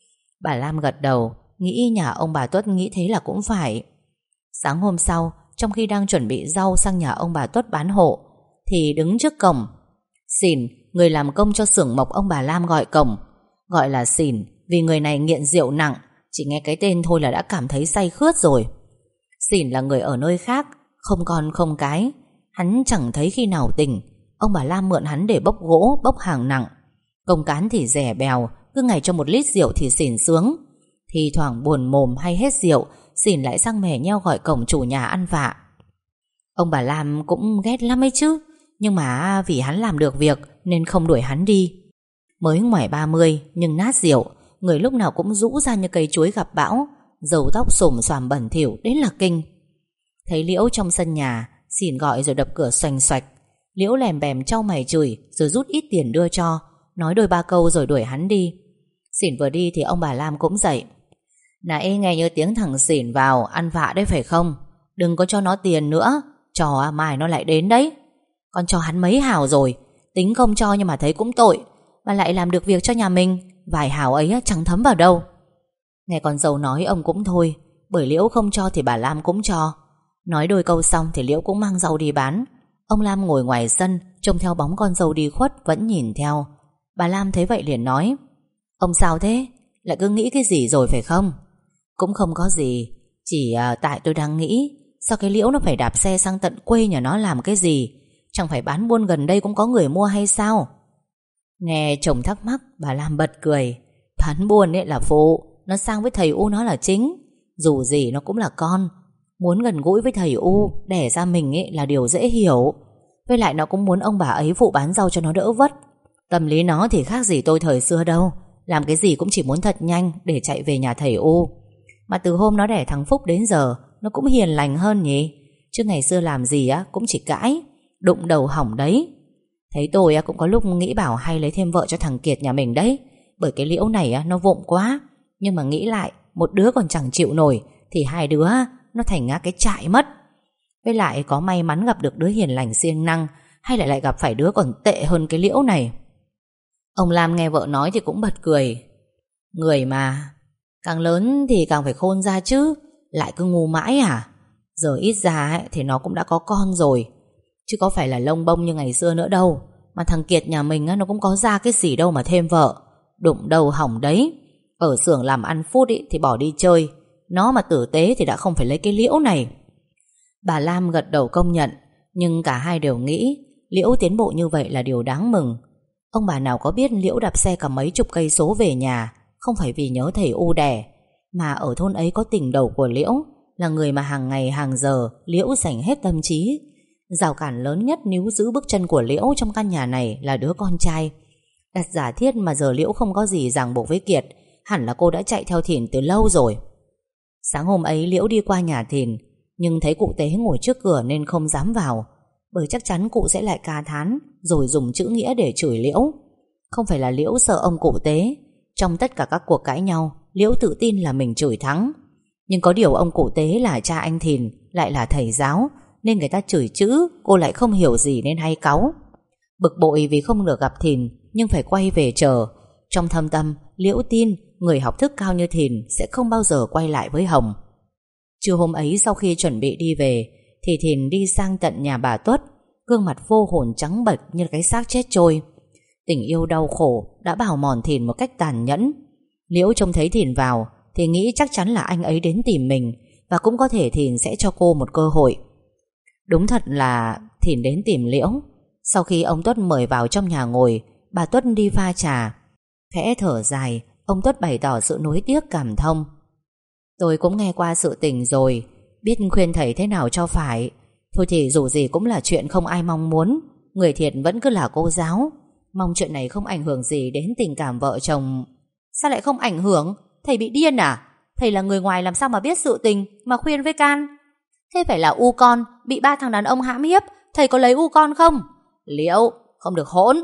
Bà Lam gật đầu, nghĩ nhà ông bà Tuất nghĩ thế là cũng phải. Sáng hôm sau, trong khi đang chuẩn bị rau sang nhà ông bà Tuất bán hộ, thì đứng trước cổng. Xỉn, người làm công cho xưởng mộc ông bà Lam gọi cổng. Gọi là xỉn vì người này nghiện rượu nặng, chỉ nghe cái tên thôi là đã cảm thấy say khướt rồi. Xỉn là người ở nơi khác, không con không cái. Hắn chẳng thấy khi nào tỉnh. Ông bà Lam mượn hắn để bốc gỗ, bốc hàng nặng. Công cán thì rẻ bèo, cứ ngày cho một lít rượu thì xỉn sướng. Thì thoảng buồn mồm hay hết rượu, xỉn lại sang mè nheo gọi cổng chủ nhà ăn vạ. Ông bà Lam cũng ghét lắm ấy chứ, nhưng mà vì hắn làm được việc nên không đuổi hắn đi. Mới ngoài ba mươi nhưng nát rượu, người lúc nào cũng rũ ra như cây chuối gặp bão, râu tóc xồm xoàm bẩn thỉu đến là kinh. Thấy Liễu trong sân nhà, xỉn gọi rồi đập cửa xoành xoạch. Liễu lèm bèm trao mày chửi rồi rút ít tiền đưa cho, nói đôi ba câu rồi đuổi hắn đi. Xỉn vừa đi thì ông bà Lam cũng dậy. Nãy nghe như tiếng thằng xỉn vào ăn vạ đấy phải không? Đừng có cho nó tiền nữa, cho mai nó lại đến đấy. Con cho hắn mấy hào rồi, tính không cho nhưng mà thấy cũng tội, mà lại làm được việc cho nhà mình, vài hào ấy chẳng thấm vào đâu. Nghe con dâu nói ông cũng thôi, bởi Liễu không cho thì bà Lam cũng cho. Nói đôi câu xong thì Liễu cũng mang rau đi bán. Ông Lam ngồi ngoài sân trông theo bóng con dâu đi khuất, vẫn nhìn theo. Bà Lam thấy vậy liền nói: Ông sao thế? Lại cứ nghĩ cái gì rồi phải không? Cũng không có gì, chỉ à, tại tôi đang nghĩ sao cái Liễu nó phải đạp xe sang tận quê nhà nó làm cái gì? Chẳng phải bán buôn gần đây cũng có người mua hay sao? Nghe chồng thắc mắc, bà Lam bật cười. Bán buôn ấy là phụ, nó sang với thầy U nó là chính. Dù gì nó cũng là con, muốn gần gũi với thầy U, đẻ ra mình ấy là điều dễ hiểu. Với lại nó cũng muốn ông bà ấy phụ bán rau cho nó đỡ vất. Tâm lý nó thì khác gì tôi thời xưa đâu, làm cái gì cũng chỉ muốn thật nhanh để chạy về nhà thầy U. Mà từ hôm nó đẻ thằng Phúc đến giờ nó cũng hiền lành hơn nhỉ. Chứ ngày xưa làm gì á cũng chỉ cãi, đụng đầu hỏng đấy. Thấy tôi á cũng có lúc nghĩ bảo hay lấy thêm vợ cho thằng Kiệt nhà mình đấy, bởi cái Liễu này á nó vụng quá. Nhưng mà nghĩ lại, một đứa còn chẳng chịu nổi thì hai đứa nó thành cái trại mất. Với lại có may mắn gặp được đứa hiền lành siêng năng, hay lại lại gặp phải đứa còn tệ hơn cái Liễu này. Ông Lam nghe vợ nói thì cũng bật cười. Người mà càng lớn thì càng phải khôn ra chứ, lại cứ ngu mãi à? Giờ ít ra ấy, thì nó cũng đã có con rồi, chứ có phải là lông bông như ngày xưa nữa đâu. Mà thằng Kiệt nhà mình á, nó cũng có ra cái gì đâu mà thêm vợ. Đụng đầu hỏng đấy. Ở xưởng làm ăn phút ý, thì bỏ đi chơi. Nó mà tử tế thì đã không phải lấy cái Liễu này. Bà Lam gật đầu công nhận, nhưng cả hai đều nghĩ Liễu tiến bộ như vậy là điều đáng mừng. Ông bà nào có biết Liễu đạp xe cả mấy chục cây số về nhà không phải vì nhớ thầy U đẻ, mà ở thôn ấy có tình đầu của Liễu, là người mà hàng ngày hàng giờ Liễu dành hết tâm trí. Rào cản lớn nhất níu giữ bước chân của Liễu trong căn nhà này là đứa con trai. Đặt giả thiết mà giờ Liễu không có gì ràng buộc với Kiệt, hẳn là cô đã chạy theo Thìn từ lâu rồi. Sáng hôm ấy Liễu đi qua nhà Thìn, nhưng thấy cụ Tế ngồi trước cửa nên không dám vào, bởi chắc chắn cụ sẽ lại ca thán rồi dùng chữ nghĩa để chửi Liễu. Không phải là Liễu sợ ông cụ Tế, Trong tất cả các cuộc cãi nhau, Liễu tự tin là mình chửi thắng. Nhưng có điều ông cụ Tế là cha anh Thìn, lại là thầy giáo, nên người ta chửi chữ cô lại không hiểu gì nên hay cáu. Bực bội vì không được gặp Thìn, nhưng phải quay về chờ. Trong thâm tâm, Liễu tin người học thức cao như Thìn sẽ không bao giờ quay lại với Hồng. Trưa hôm ấy, sau khi chuẩn bị đi về, thì Thìn đi sang tận nhà bà Tuất, gương mặt vô hồn trắng bệch như cái xác chết trôi. Tình yêu đau khổ đã bào mòn Thìn một cách tàn nhẫn. Liễu trông thấy Thìn vào thì nghĩ chắc chắn là anh ấy đến tìm mình, và cũng có thể Thìn sẽ cho cô một cơ hội. Đúng thật là Thìn đến tìm Liễu. Sau khi ông Tuất mời vào trong nhà ngồi, bà Tuất đi pha trà. Khẽ thở dài, ông Tuất bày tỏ sự nuối tiếc cảm thông. Tôi cũng nghe qua sự tình rồi, biết khuyên thầy thế nào cho phải. Thôi thì dù gì cũng là chuyện không ai mong muốn. Người thiệt vẫn cứ là cô giáo. Mong chuyện này không ảnh hưởng gì đến tình cảm vợ chồng. Sao lại không ảnh hưởng? Thầy bị điên à? Thầy là người ngoài làm sao mà biết sự tình mà khuyên với can? Thế phải là u con bị ba thằng đàn ông hãm hiếp, thầy có lấy u con không? Liễu, không được hỗn.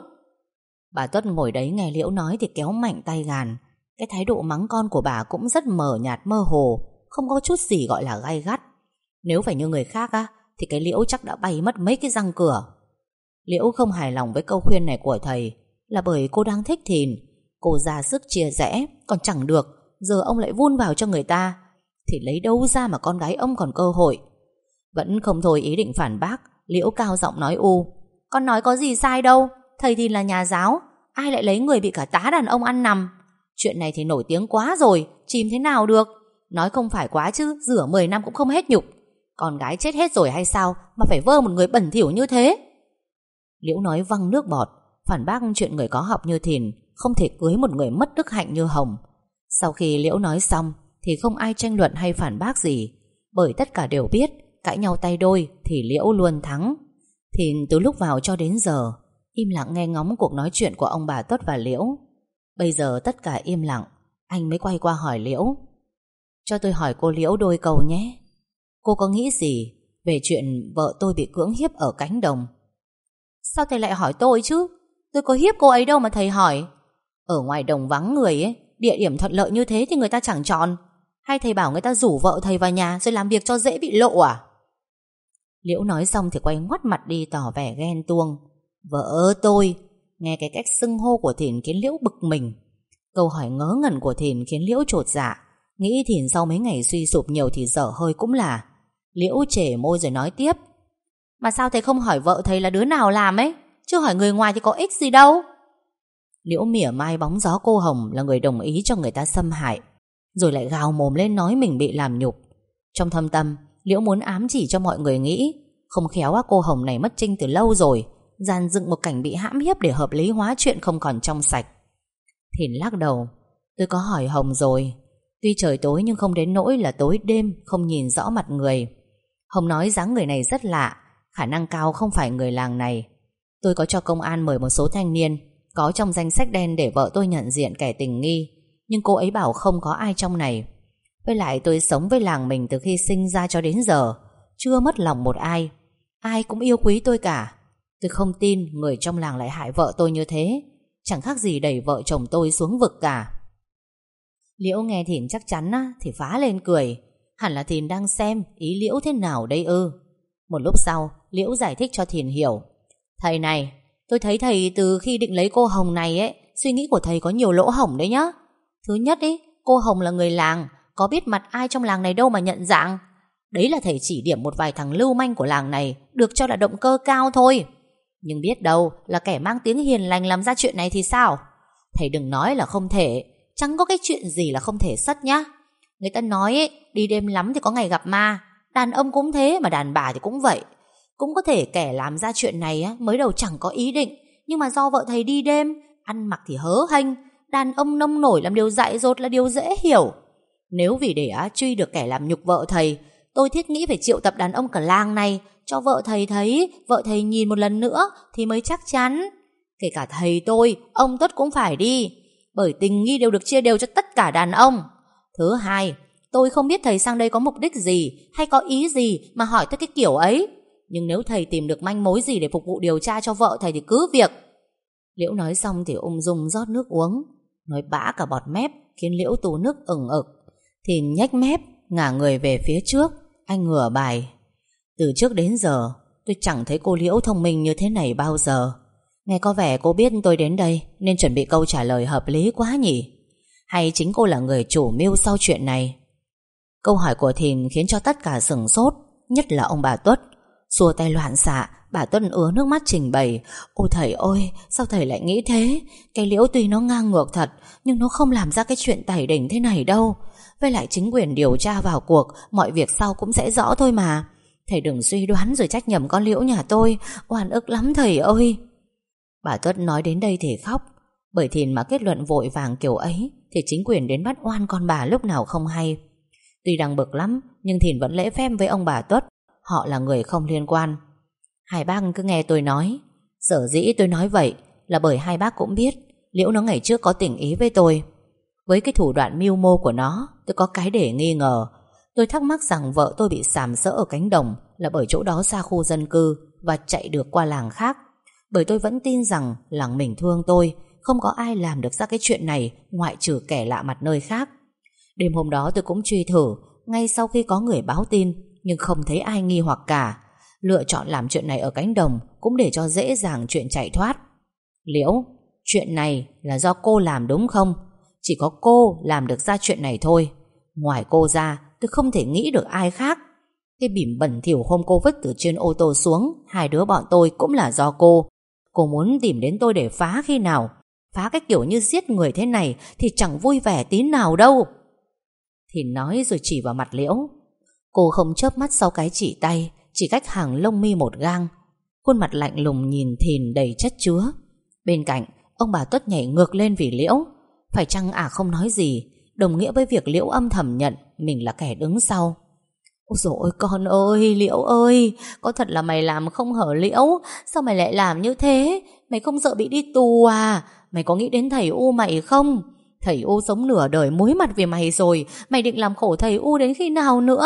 Bà Tuất ngồi đấy nghe Liễu nói thì kéo mạnh tay gàn. Cái thái độ mắng con của bà cũng rất mờ nhạt mơ hồ, không có chút gì gọi là gay gắt. Nếu phải như người khác á, thì cái Liễu chắc đã bay mất mấy cái răng cửa. Liễu không hài lòng với câu khuyên này của thầy là bởi cô đang thích Thìn. Cô ra sức chia rẽ còn chẳng được, giờ ông lại vun vào cho người ta, thì lấy đâu ra mà con gái ông còn cơ hội. Vẫn không thôi ý định phản bác, Liễu cao giọng nói u: Con nói có gì sai đâu, thầy thì là nhà giáo, ai lại lấy người bị cả tá đàn ông ăn nằm. Chuyện này thì nổi tiếng quá rồi, chìm thế nào được. Nói không phải quá chứ, rửa mười năm cũng không hết nhục. Con gái chết hết rồi hay sao mà phải vơ một người bẩn thỉu như thế? Liễu nói văng nước bọt, phản bác chuyện người có học như Thìn không thể cưới một người mất đức hạnh như Hồng. Sau khi Liễu nói xong thì không ai tranh luận hay phản bác gì, bởi tất cả đều biết cãi nhau tay đôi thì Liễu luôn thắng. Thìn từ lúc vào cho đến giờ im lặng nghe ngóng cuộc nói chuyện của ông bà Tuất và Liễu. Bây giờ tất cả im lặng, anh mới quay qua hỏi Liễu: Cho tôi hỏi cô Liễu đôi câu nhé. Cô có nghĩ gì về chuyện vợ tôi bị cưỡng hiếp ở cánh đồng? Sao thầy lại hỏi tôi chứ? Tôi có hiếp cô ấy đâu mà thầy hỏi. Ở ngoài đồng vắng người ấy, địa điểm thuận lợi như thế thì người ta chẳng chọn. Hay thầy bảo người ta rủ vợ thầy vào nhà rồi làm việc cho dễ bị lộ à? Liễu nói xong thì quay ngoắt mặt đi tỏ vẻ ghen tuông. Vợ tôi. Nghe cái cách xưng hô của Thìn khiến Liễu bực mình. Câu hỏi ngớ ngẩn của Thìn khiến Liễu chột dạ. Nghĩ Thìn sau mấy ngày suy sụp nhiều thì dở hơi cũng là. Liễu chể môi rồi nói tiếp: Mà sao thầy không hỏi vợ thầy là đứa nào làm ấy, chứ hỏi người ngoài thì có ích gì đâu. Liễu mỉa mai bóng gió cô Hồng là người đồng ý cho người ta xâm hại, rồi lại gào mồm lên nói mình bị làm nhục. Trong thâm tâm, Liễu muốn ám chỉ cho mọi người nghĩ không khéo á, cô Hồng này mất trinh từ lâu rồi, dàn dựng một cảnh bị hãm hiếp để hợp lý hóa chuyện không còn trong sạch. Thìn lắc đầu: Tôi có hỏi Hồng rồi. Tuy trời tối nhưng không đến nỗi là tối đêm không nhìn rõ mặt người. Hồng nói dáng người này rất lạ, khả năng cao không phải người làng này. Tôi có cho công an mời một số thanh niên có trong danh sách đen để vợ tôi nhận diện kẻ tình nghi, nhưng cô ấy bảo không có ai trong này. Với lại tôi sống với làng mình từ khi sinh ra cho đến giờ, chưa mất lòng một ai. Ai cũng yêu quý tôi cả. Tôi không tin người trong làng lại hại vợ tôi như thế. Chẳng khác gì đẩy vợ chồng tôi xuống vực cả. Liễu nghe Thìn chắc chắn á, thì phá lên cười. Hẳn là Thìn đang xem ý Liễu thế nào đây ư. Một lúc sau, Liễu giải thích cho Thìn hiểu: Thầy này, tôi thấy thầy từ khi định lấy cô Hồng này ấy, suy nghĩ của thầy có nhiều lỗ hổng đấy nhá. Thứ nhất ấy, cô Hồng là người làng, có biết mặt ai trong làng này đâu mà nhận dạng. Đấy là thầy chỉ điểm một vài thằng lưu manh của làng này, được cho là động cơ cao thôi. Nhưng biết đâu là kẻ mang tiếng hiền lành làm ra chuyện này thì sao? Thầy đừng nói là không thể. Chẳng có cái chuyện gì là không thể sất nhá. Người ta nói ấy, đi đêm lắm thì có ngày gặp ma. Đàn ông cũng thế mà đàn bà thì cũng vậy. Cũng có thể kẻ làm ra chuyện này á, mới đầu chẳng có ý định, nhưng mà do vợ thầy đi đêm, ăn mặc thì hớ hênh, đàn ông nông nổi làm điều dại dột là điều dễ hiểu. Nếu vì để á, truy được kẻ làm nhục vợ thầy, tôi thiết nghĩ phải triệu tập đàn ông cả làng này, cho vợ thầy thấy, vợ thầy nhìn một lần nữa thì mới chắc chắn. Kể cả thầy tôi, ông Tuất cũng phải đi, bởi tình nghi đều được chia đều cho tất cả đàn ông. Thứ hai, tôi không biết thầy sang đây có mục đích gì hay có ý gì mà hỏi tới cái kiểu ấy. Nhưng nếu thầy tìm được manh mối gì để phục vụ điều tra cho vợ thầy thì cứ việc. Liễu nói xong thì ung dung rót nước uống. nói bã cả bọt mép, khiến Liễu tú nước ửng ực. Thìn nhếch mép, ngả người về phía trước. Anh ngửa bài: từ trước đến giờ tôi chẳng thấy cô Liễu thông minh như thế này bao giờ. Nghe có vẻ cô biết tôi đến đây nên chuẩn bị câu trả lời hợp lý quá nhỉ? Hay chính cô là người chủ mưu sau chuyện này? Câu hỏi của Thìn khiến cho tất cả sửng sốt, nhất là ông bà Tuất. Xua tay loạn xạ, bà Tuất ứa nước mắt trình bày: ôi thầy ơi, sao thầy lại nghĩ thế? Cái Liễu tuy nó ngang ngược thật, nhưng nó không làm ra cái chuyện tẩy đỉnh thế này đâu. Với lại chính quyền điều tra vào cuộc, mọi việc sau cũng sẽ rõ thôi mà. Thầy đừng suy đoán rồi trách nhầm con Liễu nhà tôi. Oan ức lắm thầy ơi. Bà Tuất nói đến đây thì khóc. Bởi Thìn mà kết luận vội vàng kiểu ấy thì chính quyền đến bắt oan con bà lúc nào không hay. Tuy đang bực lắm, nhưng Thìn vẫn lễ phép với ông bà Tuất. Họ là người không liên quan. Hai bác cứ nghe tôi nói. Sở dĩ tôi nói vậy là bởi hai bác cũng biết Liễu nó ngày trước có tình ý với tôi. Với cái thủ đoạn mưu mô của nó, tôi có cái để nghi ngờ. Tôi thắc mắc rằng vợ tôi bị sàm sỡ ở cánh đồng là bởi chỗ đó xa khu dân cư và chạy được qua làng khác. Bởi tôi vẫn tin rằng làng mình thương tôi, không có ai làm được ra cái chuyện này ngoại trừ kẻ lạ mặt nơi khác. Đêm hôm đó tôi cũng truy thử, ngay sau khi có người báo tin, nhưng không thấy ai nghi hoặc cả. Lựa chọn làm chuyện này ở cánh đồng cũng để cho dễ dàng chuyện chạy thoát. Liễu, chuyện này là do cô làm đúng không? Chỉ có cô làm được ra chuyện này thôi. Ngoài cô ra, tôi không thể nghĩ được ai khác. Cái bỉm bẩn thỉu hôm cô vứt từ trên ô tô xuống, hai đứa bọn tôi cũng là do cô. Cô muốn tìm đến tôi để phá khi nào? Phá cái kiểu như giết người thế này thì chẳng vui vẻ tí nào đâu. Thì nói rồi chỉ vào mặt Liễu. Cô không chớp mắt sau cái chỉ tay, chỉ cách hàng lông mi một gang. Khuôn mặt lạnh lùng nhìn Thìn đầy chất chứa. Bên cạnh, ông bà Tuất nhảy ngược lên vì Liễu. Phải chăng ả không nói gì đồng nghĩa với việc Liễu âm thầm nhận mình là kẻ đứng sau? Ôi dồi ôi con ơi, Liễu ơi, có thật là mày làm không hở Liễu? Sao mày lại làm như thế? Mày không sợ bị đi tù à? Mày có nghĩ đến thầy U mày không? Thầy U sống nửa đời muối mặt vì mày rồi. Mày định làm khổ thầy U đến khi nào nữa?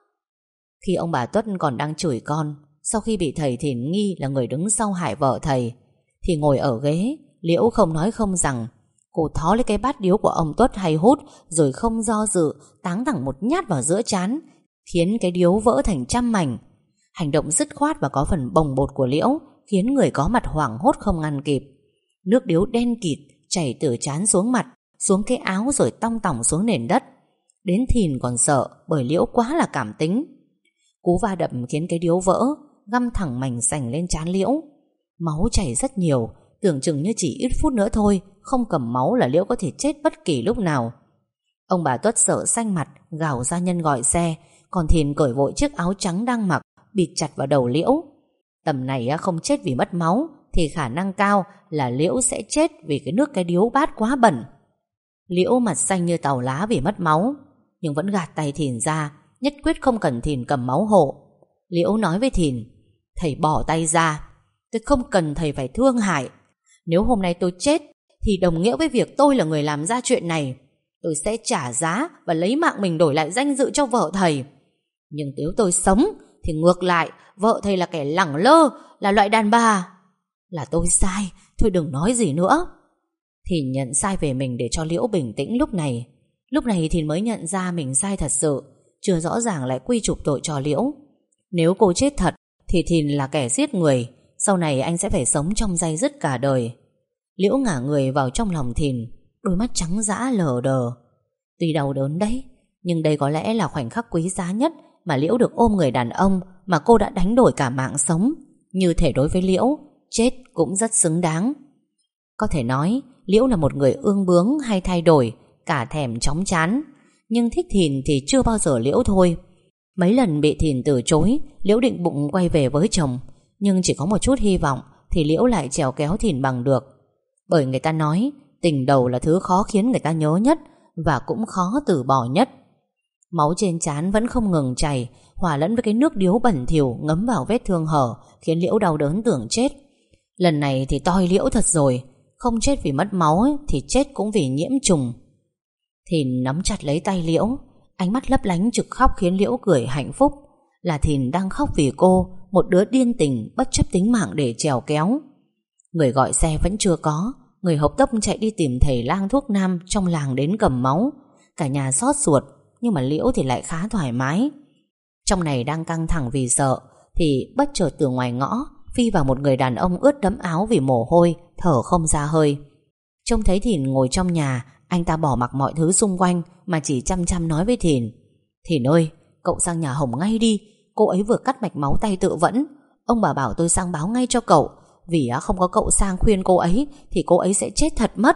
Khi ông bà Tuất còn đang chửi con, sau khi bị thầy Thìn nghi là người đứng sau hại vợ thầy, thì ngồi ở ghế, Liễu không nói không rằng. Cô thó lấy cái bát điếu của ông Tuất hay hút, rồi không do dự táng thẳng một nhát vào giữa trán, khiến cái điếu vỡ thành trăm mảnh. Hành động dứt khoát và có phần bồng bột của Liễu khiến người có mặt hoảng hốt không ngăn kịp. Nước điếu đen kịt chảy từ trán xuống mặt, xuống cái áo rồi tong tỏng xuống nền đất. Đến Thìn còn sợ bởi Liễu quá là cảm tính. Cú va đập khiến cái điếu vỡ, găm thẳng mảnh sành lên trán Liễu. Máu chảy rất nhiều, tưởng chừng như chỉ ít phút nữa thôi, không cầm máu là Liễu có thể chết bất kỳ lúc nào. Ông bà Tuất sợ xanh mặt, gào gia nhân gọi xe. Còn Thìn cởi vội chiếc áo trắng đang mặc, bịt chặt vào đầu Liễu. Tầm này không chết vì mất máu thì khả năng cao là Liễu sẽ chết vì cái nước cái điếu bát quá bẩn. Liễu mặt xanh như tàu lá vì mất máu, nhưng vẫn gạt tay Thìn ra, nhất quyết không cần Thìn cầm máu hộ. Liễu nói với Thìn: thầy bỏ tay ra, tôi không cần thầy phải thương hại. Nếu hôm nay tôi chết thì đồng nghĩa với việc tôi là người làm ra chuyện này. Tôi sẽ trả giá và lấy mạng mình đổi lại danh dự cho vợ thầy. Nhưng nếu tôi sống thì ngược lại, vợ thầy là kẻ lẳng lơ, là loại đàn bà. Là tôi sai, thôi đừng nói gì nữa. Thìn nhận sai về mình để cho Liễu bình tĩnh lúc này. Lúc này Thìn mới nhận ra mình sai thật sự, chưa rõ ràng lại quy chụp tội cho Liễu. Nếu cô chết thật thì Thìn là kẻ giết người, sau này anh sẽ phải sống trong day dứt cả đời. Liễu ngả người vào trong lòng Thìn, đôi mắt trắng dã lờ đờ. Tuy đau đớn đấy, nhưng đây có lẽ là khoảnh khắc quý giá nhất mà Liễu được ôm người đàn ông mà cô đã đánh đổi cả mạng sống. Như thể đối với Liễu, chết cũng rất xứng đáng. Có thể nói Liễu là một người ương bướng hay thay đổi, cả thèm chóng chán. Nhưng thích Thìn thì chưa bao giờ Liễu thôi. Mấy lần bị Thìn từ chối, Liễu định bụng quay về với chồng, nhưng chỉ có một chút hy vọng thì Liễu lại trèo kéo Thìn bằng được. Bởi người ta nói tình đầu là thứ khó khiến người ta nhớ nhất, và cũng khó từ bỏ nhất. Máu trên trán vẫn không ngừng chảy, hòa lẫn với cái nước điếu bẩn thỉu ngấm vào vết thương hở, khiến Liễu đau đớn tưởng chết. Lần này thì toi Liễu thật rồi, không chết vì mất máu ấy, thì chết cũng vì nhiễm trùng. Thìn nắm chặt lấy tay Liễu, ánh mắt lấp lánh trực khóc khiến Liễu cười hạnh phúc. Là Thìn đang khóc vì cô, một đứa điên tình bất chấp tính mạng để trèo kéo. Người gọi xe vẫn chưa có, người hộc tốc chạy đi tìm thầy lang thuốc nam trong làng đến cầm máu. Cả nhà xót ruột, nhưng mà Liễu thì lại khá thoải mái. Trong này đang căng thẳng vì sợ, thì bất chợt từ ngoài ngõ phi vào một người đàn ông ướt đẫm áo vì mồ hôi, thở không ra hơi. Trông thấy Thìn ngồi trong nhà, anh ta bỏ mặc mọi thứ xung quanh mà chỉ chăm chăm nói với Thìn: Thìn ơi, cậu sang nhà Hồng ngay đi, cô ấy vừa cắt mạch máu tay tự vẫn. Ông bà bảo tôi sang báo ngay cho cậu, vì không có cậu sang khuyên cô ấy thì cô ấy sẽ chết thật mất.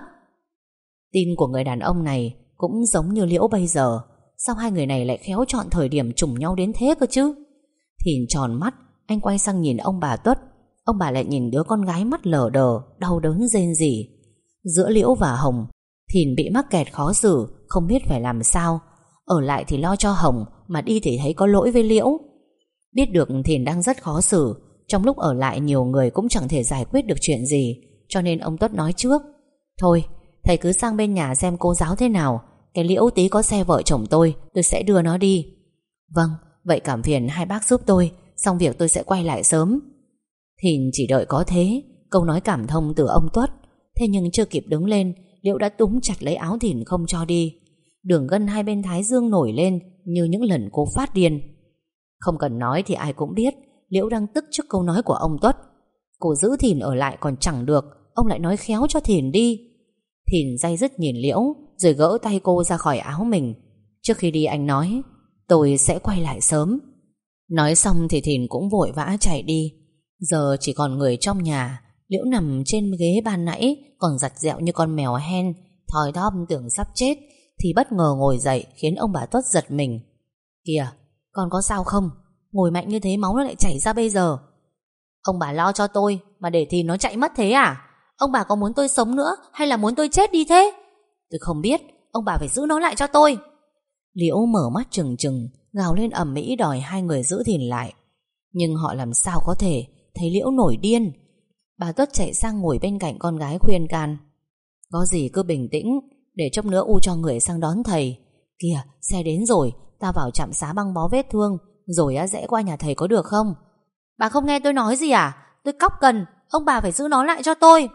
Tin của người đàn ông này cũng giống như Liễu bây giờ. Sao hai người này lại khéo chọn thời điểm trùng nhau đến thế cơ chứ? Thìn tròn mắt, anh quay sang nhìn ông bà Tuất. Ông bà lại nhìn đứa con gái mắt lờ đờ, đau đớn rên rỉ. Giữa Liễu và Hồng, Thìn bị mắc kẹt khó xử, không biết phải làm sao. Ở lại thì lo cho Hồng, mà đi thì thấy có lỗi với Liễu. Biết được Thìn đang rất khó xử, trong lúc ở lại nhiều người cũng chẳng thể giải quyết được chuyện gì, cho nên ông Tuất nói trước: Thôi, thầy cứ sang bên nhà xem cô giáo thế nào. Cái Liễu tí có xe vợ chồng tôi, tôi sẽ đưa nó đi. Vâng, vậy cảm phiền hai bác giúp tôi, xong việc tôi sẽ quay lại sớm. Thìn chỉ đợi có thế, câu nói cảm thông từ ông Tuất. Thế nhưng chưa kịp đứng lên, Liễu đã túm chặt lấy áo Thìn không cho đi. Đường gân hai bên thái dương nổi lên như những lần cô phát điên. Không cần nói thì ai cũng biết Liễu đang tức trước câu nói của ông Tuất. Cô giữ Thìn ở lại còn chẳng được, ông lại nói khéo cho Thìn đi. Thìn day dứt nhìn Liễu, rồi gỡ tay cô ra khỏi áo mình. Trước khi đi anh nói: Tôi sẽ quay lại sớm. Nói xong thì Thìn cũng vội vã chạy đi. Giờ chỉ còn người trong nhà. Liễu nằm trên ghế ban nãy còn giặt dẹo như con mèo hen, thoi thóp tưởng sắp chết, thì bất ngờ ngồi dậy khiến ông bà Tuất giật mình. Kìa, con có sao không? Ngồi mạnh như thế máu nó lại chảy ra bây giờ. Ông bà lo cho tôi mà để Thìn nó chạy mất thế à? Ông bà có muốn tôi sống nữa hay là muốn tôi chết đi thế? Tôi không biết, ông bà phải giữ nó lại cho tôi. Liễu mở mắt trừng trừng, gào lên ầm ĩ đòi hai người giữ Thìn lại. Nhưng họ làm sao có thể, thấy Liễu nổi điên. Bà Tuất chạy sang ngồi bên cạnh con gái khuyên can: Có gì cứ bình tĩnh, để chốc nữa U cho người sang đón thầy. Kìa, xe đến rồi, ta vào trạm xá băng bó vết thương, rồi á rẽ qua nhà thầy có được không? Bà không nghe tôi nói gì à? Tôi cóc cần, ông bà phải giữ nó lại cho tôi.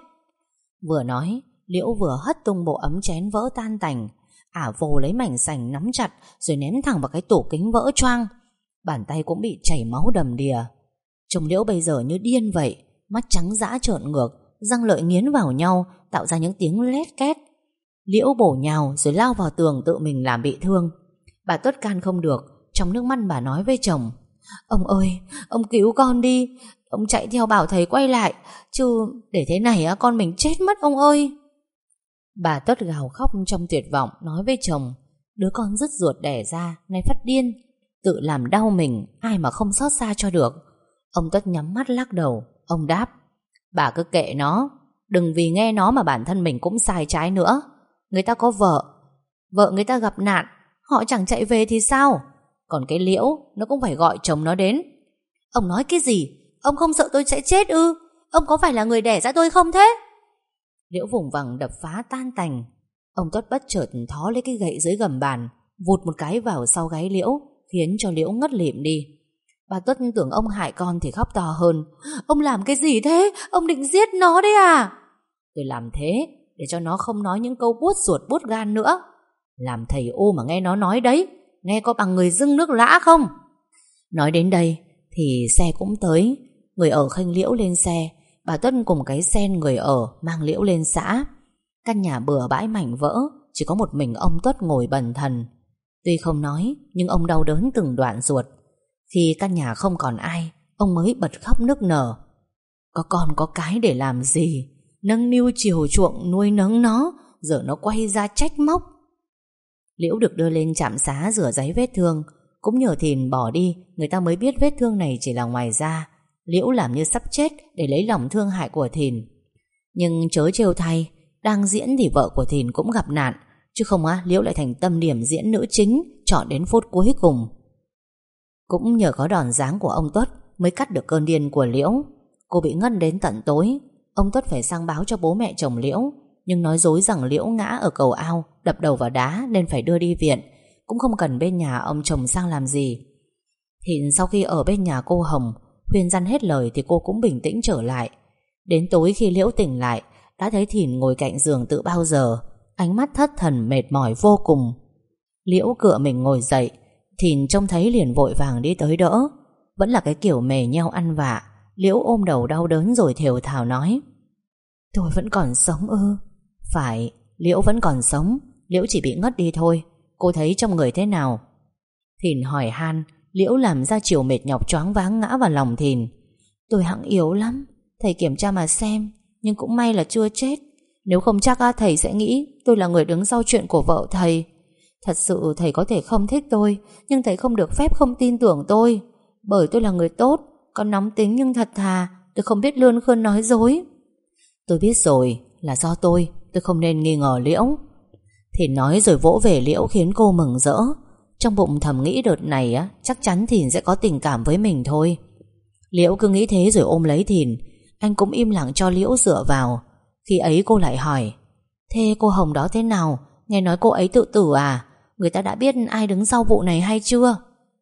Vừa nói, Liễu vừa hất tung bộ ấm chén vỡ tan tành. Ả vồ lấy mảnh sành nắm chặt, rồi ném thẳng vào cái tủ kính vỡ choang. Bàn tay cũng bị chảy máu đầm đìa. Trông Liễu bây giờ như điên vậy, mắt trắng dã trợn ngược, răng lợi nghiến vào nhau, tạo ra những tiếng lét két. Liễu bổ nhào rồi lao vào tường tự mình làm bị thương. Bà Tuất can không được, trong nước mắt bà nói với chồng: Ông ơi, ông cứu con đi. Ông chạy theo bảo thầy quay lại, chứ để thế này á con mình chết mất ông ơi. Bà Tuất gào khóc trong tuyệt vọng, nói với chồng: Đứa con dứt ruột đẻ ra, nay phát điên, tự làm đau mình, ai mà không xót xa cho được. Ông Tuất nhắm mắt lắc đầu. Ông đáp: Bà cứ kệ nó, đừng vì nghe nó mà bản thân mình cũng sai trái nữa. Người ta có vợ, vợ người ta gặp nạn, họ chẳng chạy về thì sao? Còn cái Liễu, nó cũng phải gọi chồng nó đến. Ông nói cái gì? Ông không sợ tôi sẽ chết ư? Ông có phải là người đẻ ra tôi không thế? Liễu vùng vằng đập phá tan tành. Ông Tuất bất chợt thó lấy cái gậy dưới gầm bàn, vụt một cái vào sau gáy Liễu, khiến cho Liễu ngất lịm đi. Bà Tuất tưởng ông hại con thì khóc to hơn: Ông làm cái gì thế? Ông định giết nó đấy à? Tôi làm thế để cho nó không nói những câu buốt ruột buốt gan nữa. Làm thầy ô mà nghe nó nói đấy, nghe có bằng người dưng nước lã không? Nói đến đây thì xe cũng tới. Người ở khênh Liễu lên xe. Bà Tuất cùng cái sen người ở mang Liễu lên xã. Căn nhà bừa bãi mảnh vỡ, chỉ có một mình ông Tuất ngồi bần thần. Tuy không nói, nhưng ông đau đớn từng đoạn ruột. Khi căn nhà không còn ai, ông mới bật khóc nức nở. Có con có cái để làm gì? Nâng niu chiều chuộng nuôi nấng nó, giờ nó quay ra trách móc. Liễu được đưa lên trạm xá rửa giấy vết thương. Cũng nhờ Thìn bỏ đi, người ta mới biết vết thương này chỉ là ngoài da. Liễu làm như sắp chết để lấy lòng thương hại của Thìn. Nhưng chớ trêu thay, đang diễn thì vợ của Thìn cũng gặp nạn, chứ không á Liễu lại thành tâm điểm diễn nữ chính, chọn đến phút cuối cùng. Cũng nhờ có đòn giáng của ông Tuất mới cắt được cơn điên của Liễu. Cô bị ngất đến tận tối. Ông Tuất phải sang báo cho bố mẹ chồng Liễu, nhưng nói dối rằng Liễu ngã ở cầu ao, đập đầu vào đá nên phải đưa đi viện, cũng không cần bên nhà ông chồng sang làm gì. Thìn sau khi ở bên nhà cô Hồng, khuyên răn hết lời thì cô cũng bình tĩnh trở lại. Đến tối khi Liễu tỉnh lại, đã thấy Thìn ngồi cạnh giường từ bao giờ, ánh mắt thất thần mệt mỏi vô cùng. Liễu cựa mình ngồi dậy, Thìn trông thấy liền vội vàng đi tới đỡ. Vẫn là cái kiểu mề nheo ăn vạ. Liễu ôm đầu đau đớn rồi thều thào nói: Tôi vẫn còn sống ư? Phải, Liễu vẫn còn sống. Liễu chỉ bị ngất đi thôi. Cô thấy trong người thế nào? Thìn hỏi han. Liễu làm ra chiều mệt nhọc choáng váng ngã vào lòng Thìn. Tôi hẵng yếu lắm, thầy kiểm tra mà xem. Nhưng cũng may là chưa chết. Nếu không chắc thầy sẽ nghĩ tôi là người đứng sau chuyện của vợ thầy. Thật sự thầy có thể không thích tôi, nhưng thầy không được phép không tin tưởng tôi. Bởi tôi là người tốt, còn nóng tính nhưng thật thà. Tôi không biết lươn khươn nói dối. Tôi biết rồi, là do tôi. Tôi không nên nghi ngờ Liễu. Thìn nói rồi vỗ về Liễu khiến cô mừng rỡ. Trong bụng thầm nghĩ đợt này á, chắc chắn Thìn sẽ có tình cảm với mình thôi. Liễu cứ nghĩ thế rồi ôm lấy Thìn. Anh cũng im lặng cho Liễu dựa vào. Khi ấy cô lại hỏi: Thế cô Hồng đó thế nào? Nghe nói cô ấy tự tử à? Người ta đã biết ai đứng sau vụ này hay chưa?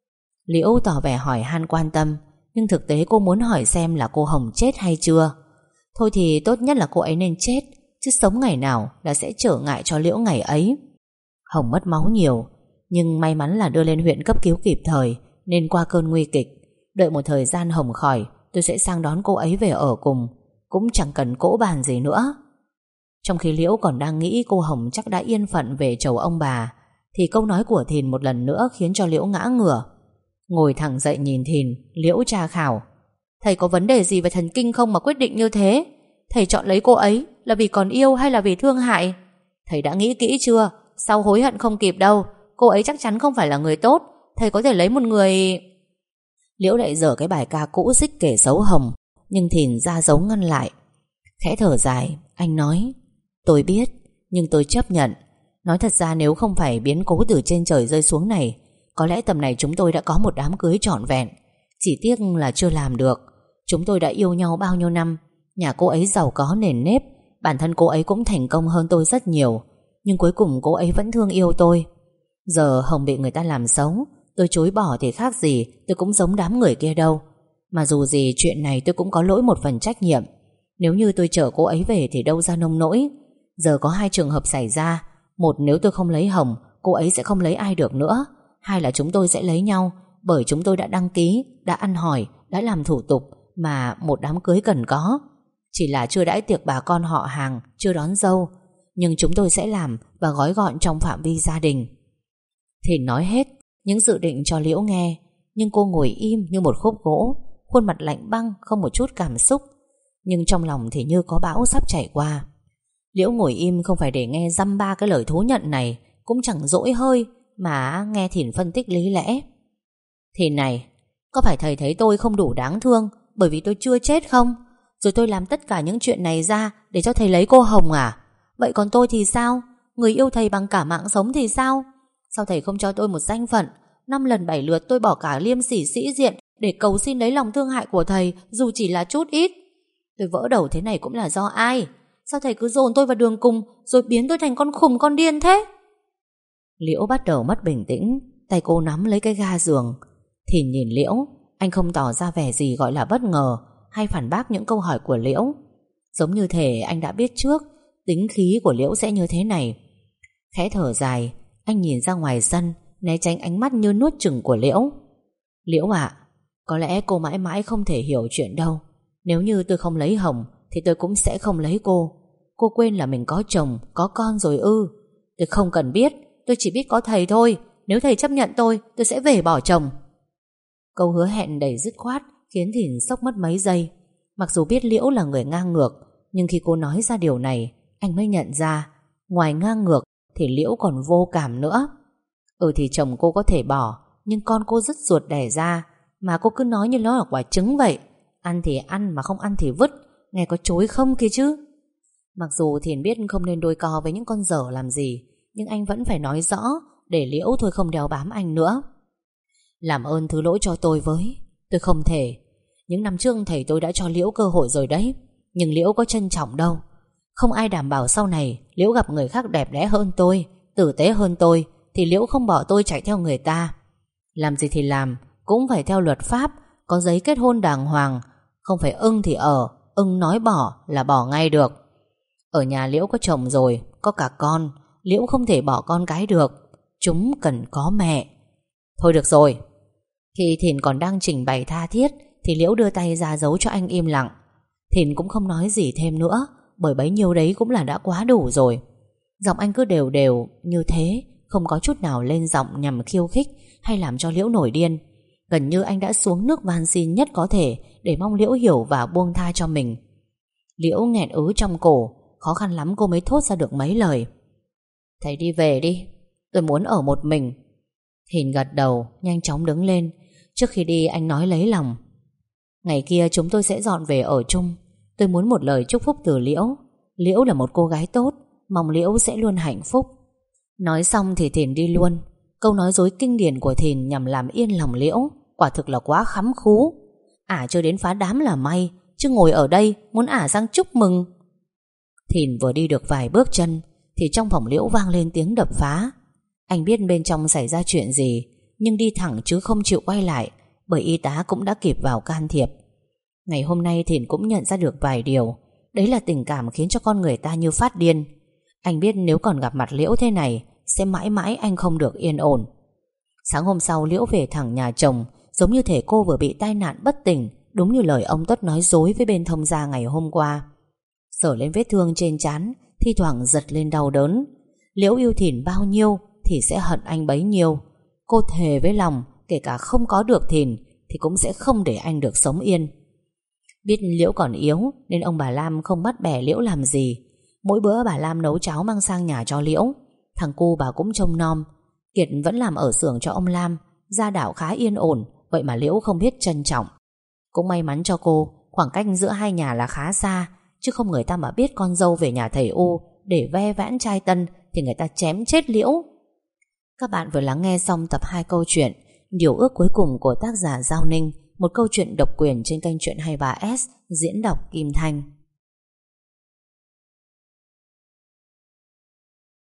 Liễu tỏ vẻ hỏi han quan tâm, nhưng thực tế cô muốn hỏi xem là cô Hồng chết hay chưa. Thôi thì tốt nhất là cô ấy nên chết, chứ sống ngày nào là sẽ trở ngại cho Liễu ngày ấy. Hồng mất máu nhiều, nhưng may mắn là đưa lên huyện cấp cứu kịp thời, nên qua cơn nguy kịch. Đợi một thời gian Hồng khỏi, tôi sẽ sang đón cô ấy về ở cùng. Cũng chẳng cần cỗ bàn gì nữa. Trong khi Liễu còn đang nghĩ cô Hồng chắc đã yên phận về chầu ông bà, thì câu nói của Thìn một lần nữa khiến cho Liễu ngã ngửa. Ngồi thẳng dậy nhìn Thìn, Liễu tra khảo: Thầy có vấn đề gì về thần kinh không mà quyết định như thế? Thầy chọn lấy cô ấy là vì còn yêu hay là vì thương hại? Thầy đã nghĩ kỹ chưa? Sau hối hận không kịp đâu. Cô ấy chắc chắn không phải là người tốt. Thầy có thể lấy một người... Liễu lại dở cái bài ca cũ xích kể xấu Hồng, nhưng Thìn ra dấu ngăn lại. Khẽ thở dài, anh nói: Tôi biết, nhưng tôi chấp nhận. Nói thật ra nếu không phải biến cố từ trên trời rơi xuống này, có lẽ tầm này chúng tôi đã có một đám cưới trọn vẹn. Chỉ tiếc là chưa làm được. Chúng tôi đã yêu nhau bao nhiêu năm. Nhà cô ấy giàu có nền nếp, bản thân cô ấy cũng thành công hơn tôi rất nhiều. Nhưng cuối cùng cô ấy vẫn thương yêu tôi. Giờ Hồng bị người ta làm xấu, tôi chối bỏ thì khác gì tôi cũng giống đám người kia đâu. Mà dù gì chuyện này tôi cũng có lỗi một phần trách nhiệm. Nếu như tôi chở cô ấy về thì đâu ra nông nỗi. Giờ có hai trường hợp xảy ra. Một, nếu tôi không lấy Hồng, cô ấy sẽ không lấy ai được nữa. Hai là chúng tôi sẽ lấy nhau, bởi chúng tôi đã đăng ký, đã ăn hỏi, đã làm thủ tục mà một đám cưới cần có. Chỉ là chưa đãi tiệc bà con họ hàng, chưa đón dâu. Nhưng chúng tôi sẽ làm và gói gọn trong phạm vi gia đình. Thìn nói hết những dự định cho Liễu nghe, nhưng cô ngồi im như một khúc gỗ, khuôn mặt lạnh băng, không một chút cảm xúc. Nhưng trong lòng thì như có bão sắp chảy qua. Liễu ngồi im không phải để nghe dăm ba cái lời thú nhận này, cũng chẳng dỗi hơi, mà nghe Thìn phân tích lý lẽ. Thìn này, có phải thầy thấy tôi không đủ đáng thương bởi vì tôi chưa chết không? Rồi tôi làm tất cả những chuyện này ra để cho thầy lấy cô Hồng à? Vậy còn tôi thì sao? Người yêu thầy bằng cả mạng sống thì sao? Sao thầy không cho tôi một danh phận? Năm lần bảy lượt tôi bỏ cả liêm sỉ sĩ diện để cầu xin lấy lòng thương hại của thầy, dù chỉ là chút ít. Tôi vỡ đầu thế này cũng là do ai? Sao thầy cứ dồn tôi vào đường cùng, rồi biến tôi thành con khùng con điên thế? Liễu bắt đầu mất bình tĩnh, tay cô nắm lấy cái ga giường. Thìn nhìn Liễu, anh không tỏ ra vẻ gì gọi là bất ngờ hay phản bác những câu hỏi của Liễu. Giống như thể anh đã biết trước tính khí của Liễu sẽ như thế này. Khẽ thở dài, anh nhìn ra ngoài sân, né tránh ánh mắt như nuốt chửng của Liễu. Liễu ạ, có lẽ cô mãi mãi không thể hiểu chuyện đâu. Nếu như tôi không lấy Hồng thì tôi cũng sẽ không lấy cô. Cô quên là mình có chồng, có con rồi ư? Tôi không cần biết, tôi chỉ biết có thầy thôi. Nếu thầy chấp nhận tôi, tôi sẽ về bỏ chồng. Câu hứa hẹn đầy dứt khoát khiến Thìn sốc mất mấy giây. Mặc dù biết Liễu là người ngang ngược, nhưng khi cô nói ra điều này, anh mới nhận ra ngoài ngang ngược thì Liễu còn vô cảm nữa. Ừ thì chồng cô có thể bỏ, nhưng con cô rất ruột đẻ ra, mà cô cứ nói như nó là quả trứng vậy. Ăn thì ăn, mà không ăn thì vứt. Nghe có chối không kia chứ? Mặc dù Thìn biết không nên đôi co với những con dở làm gì, nhưng anh vẫn phải nói rõ để Liễu thôi không đeo bám anh nữa. Làm ơn thứ lỗi cho tôi với. Tôi không thể. Những năm trước thầy tôi đã cho Liễu cơ hội rồi đấy, nhưng Liễu có trân trọng đâu. Không ai đảm bảo sau này Liễu gặp người khác đẹp đẽ hơn tôi, tử tế hơn tôi, thì Liễu không bỏ tôi chạy theo người ta. Làm gì thì làm, cũng phải theo luật pháp, có giấy kết hôn đàng hoàng. Không phải ưng thì ở, ưng nói bỏ là bỏ ngay được. Ở nhà Liễu có chồng rồi, có cả con. Liễu không thể bỏ con cái được. Chúng cần có mẹ. Thôi được rồi. Khi Thìn còn đang trình bày tha thiết thì Liễu đưa tay ra dấu cho anh im lặng. Thìn cũng không nói gì thêm nữa, bởi bấy nhiêu đấy cũng là đã quá đủ rồi. Giọng anh cứ đều đều như thế, không có chút nào lên giọng nhằm khiêu khích hay làm cho Liễu nổi điên. Gần như anh đã xuống nước van xin nhất có thể để mong Liễu hiểu và buông tha cho mình. Liễu nghẹn ứ trong cổ, khó khăn lắm cô mới thốt ra được mấy lời. Thầy đi về đi, tôi muốn ở một mình. Thìn gật đầu, nhanh chóng đứng lên. Trước khi đi anh nói lấy lòng: ngày kia chúng tôi sẽ dọn về ở chung. Tôi muốn một lời chúc phúc từ Liễu. Liễu là một cô gái tốt, mong Liễu sẽ luôn hạnh phúc. Nói xong thì Thìn đi luôn. Câu nói dối kinh điển của Thìn nhằm làm yên lòng Liễu quả thực là quá khắm khú. Ả chưa đến phá đám là may, chứ ngồi ở đây muốn ả sang chúc mừng. Thìn vừa đi được vài bước chân thì trong phòng Liễu vang lên tiếng đập phá. Anh biết bên trong xảy ra chuyện gì, nhưng đi thẳng chứ không chịu quay lại, bởi y tá cũng đã kịp vào can thiệp. Ngày hôm nay Thìn cũng nhận ra được vài điều. Đấy là tình cảm khiến cho con người ta như phát điên. Anh biết nếu còn gặp mặt Liễu thế này sẽ mãi mãi anh không được yên ổn. Sáng hôm sau Liễu về thẳng nhà chồng, giống như thể cô vừa bị tai nạn bất tỉnh, đúng như lời ông Tuất nói dối với bên thông gia ngày hôm qua. Sờ lên vết thương trên trán, thi thoảng giật lên đau đớn. Liễu yêu Thìn bao nhiêu thì sẽ hận anh bấy nhiêu. Cô thề với lòng, kể cả không có được Thìn thì cũng sẽ không để anh được sống yên. Biết Liễu còn yếu nên ông bà Lam không bắt bẻ Liễu làm gì. Mỗi bữa bà Lam nấu cháo mang sang nhà cho Liễu. Thằng cu bà cũng trông nom. Kiệt vẫn làm ở xưởng cho ông Lam, gia đạo khá yên ổn, vậy mà Liễu không biết trân trọng. Cũng may mắn cho cô, khoảng cách giữa hai nhà là khá xa, chứ không người ta mà biết con dâu về nhà thầy U để ve vãn trai tân thì người ta chém chết Liễu. Các bạn vừa lắng nghe xong tập hai câu chuyện Điều ước cuối cùng của tác giả Giao Ninh, một câu chuyện độc quyền trên kênh Chuyện hai mươi ba S, diễn đọc Kim Thanh.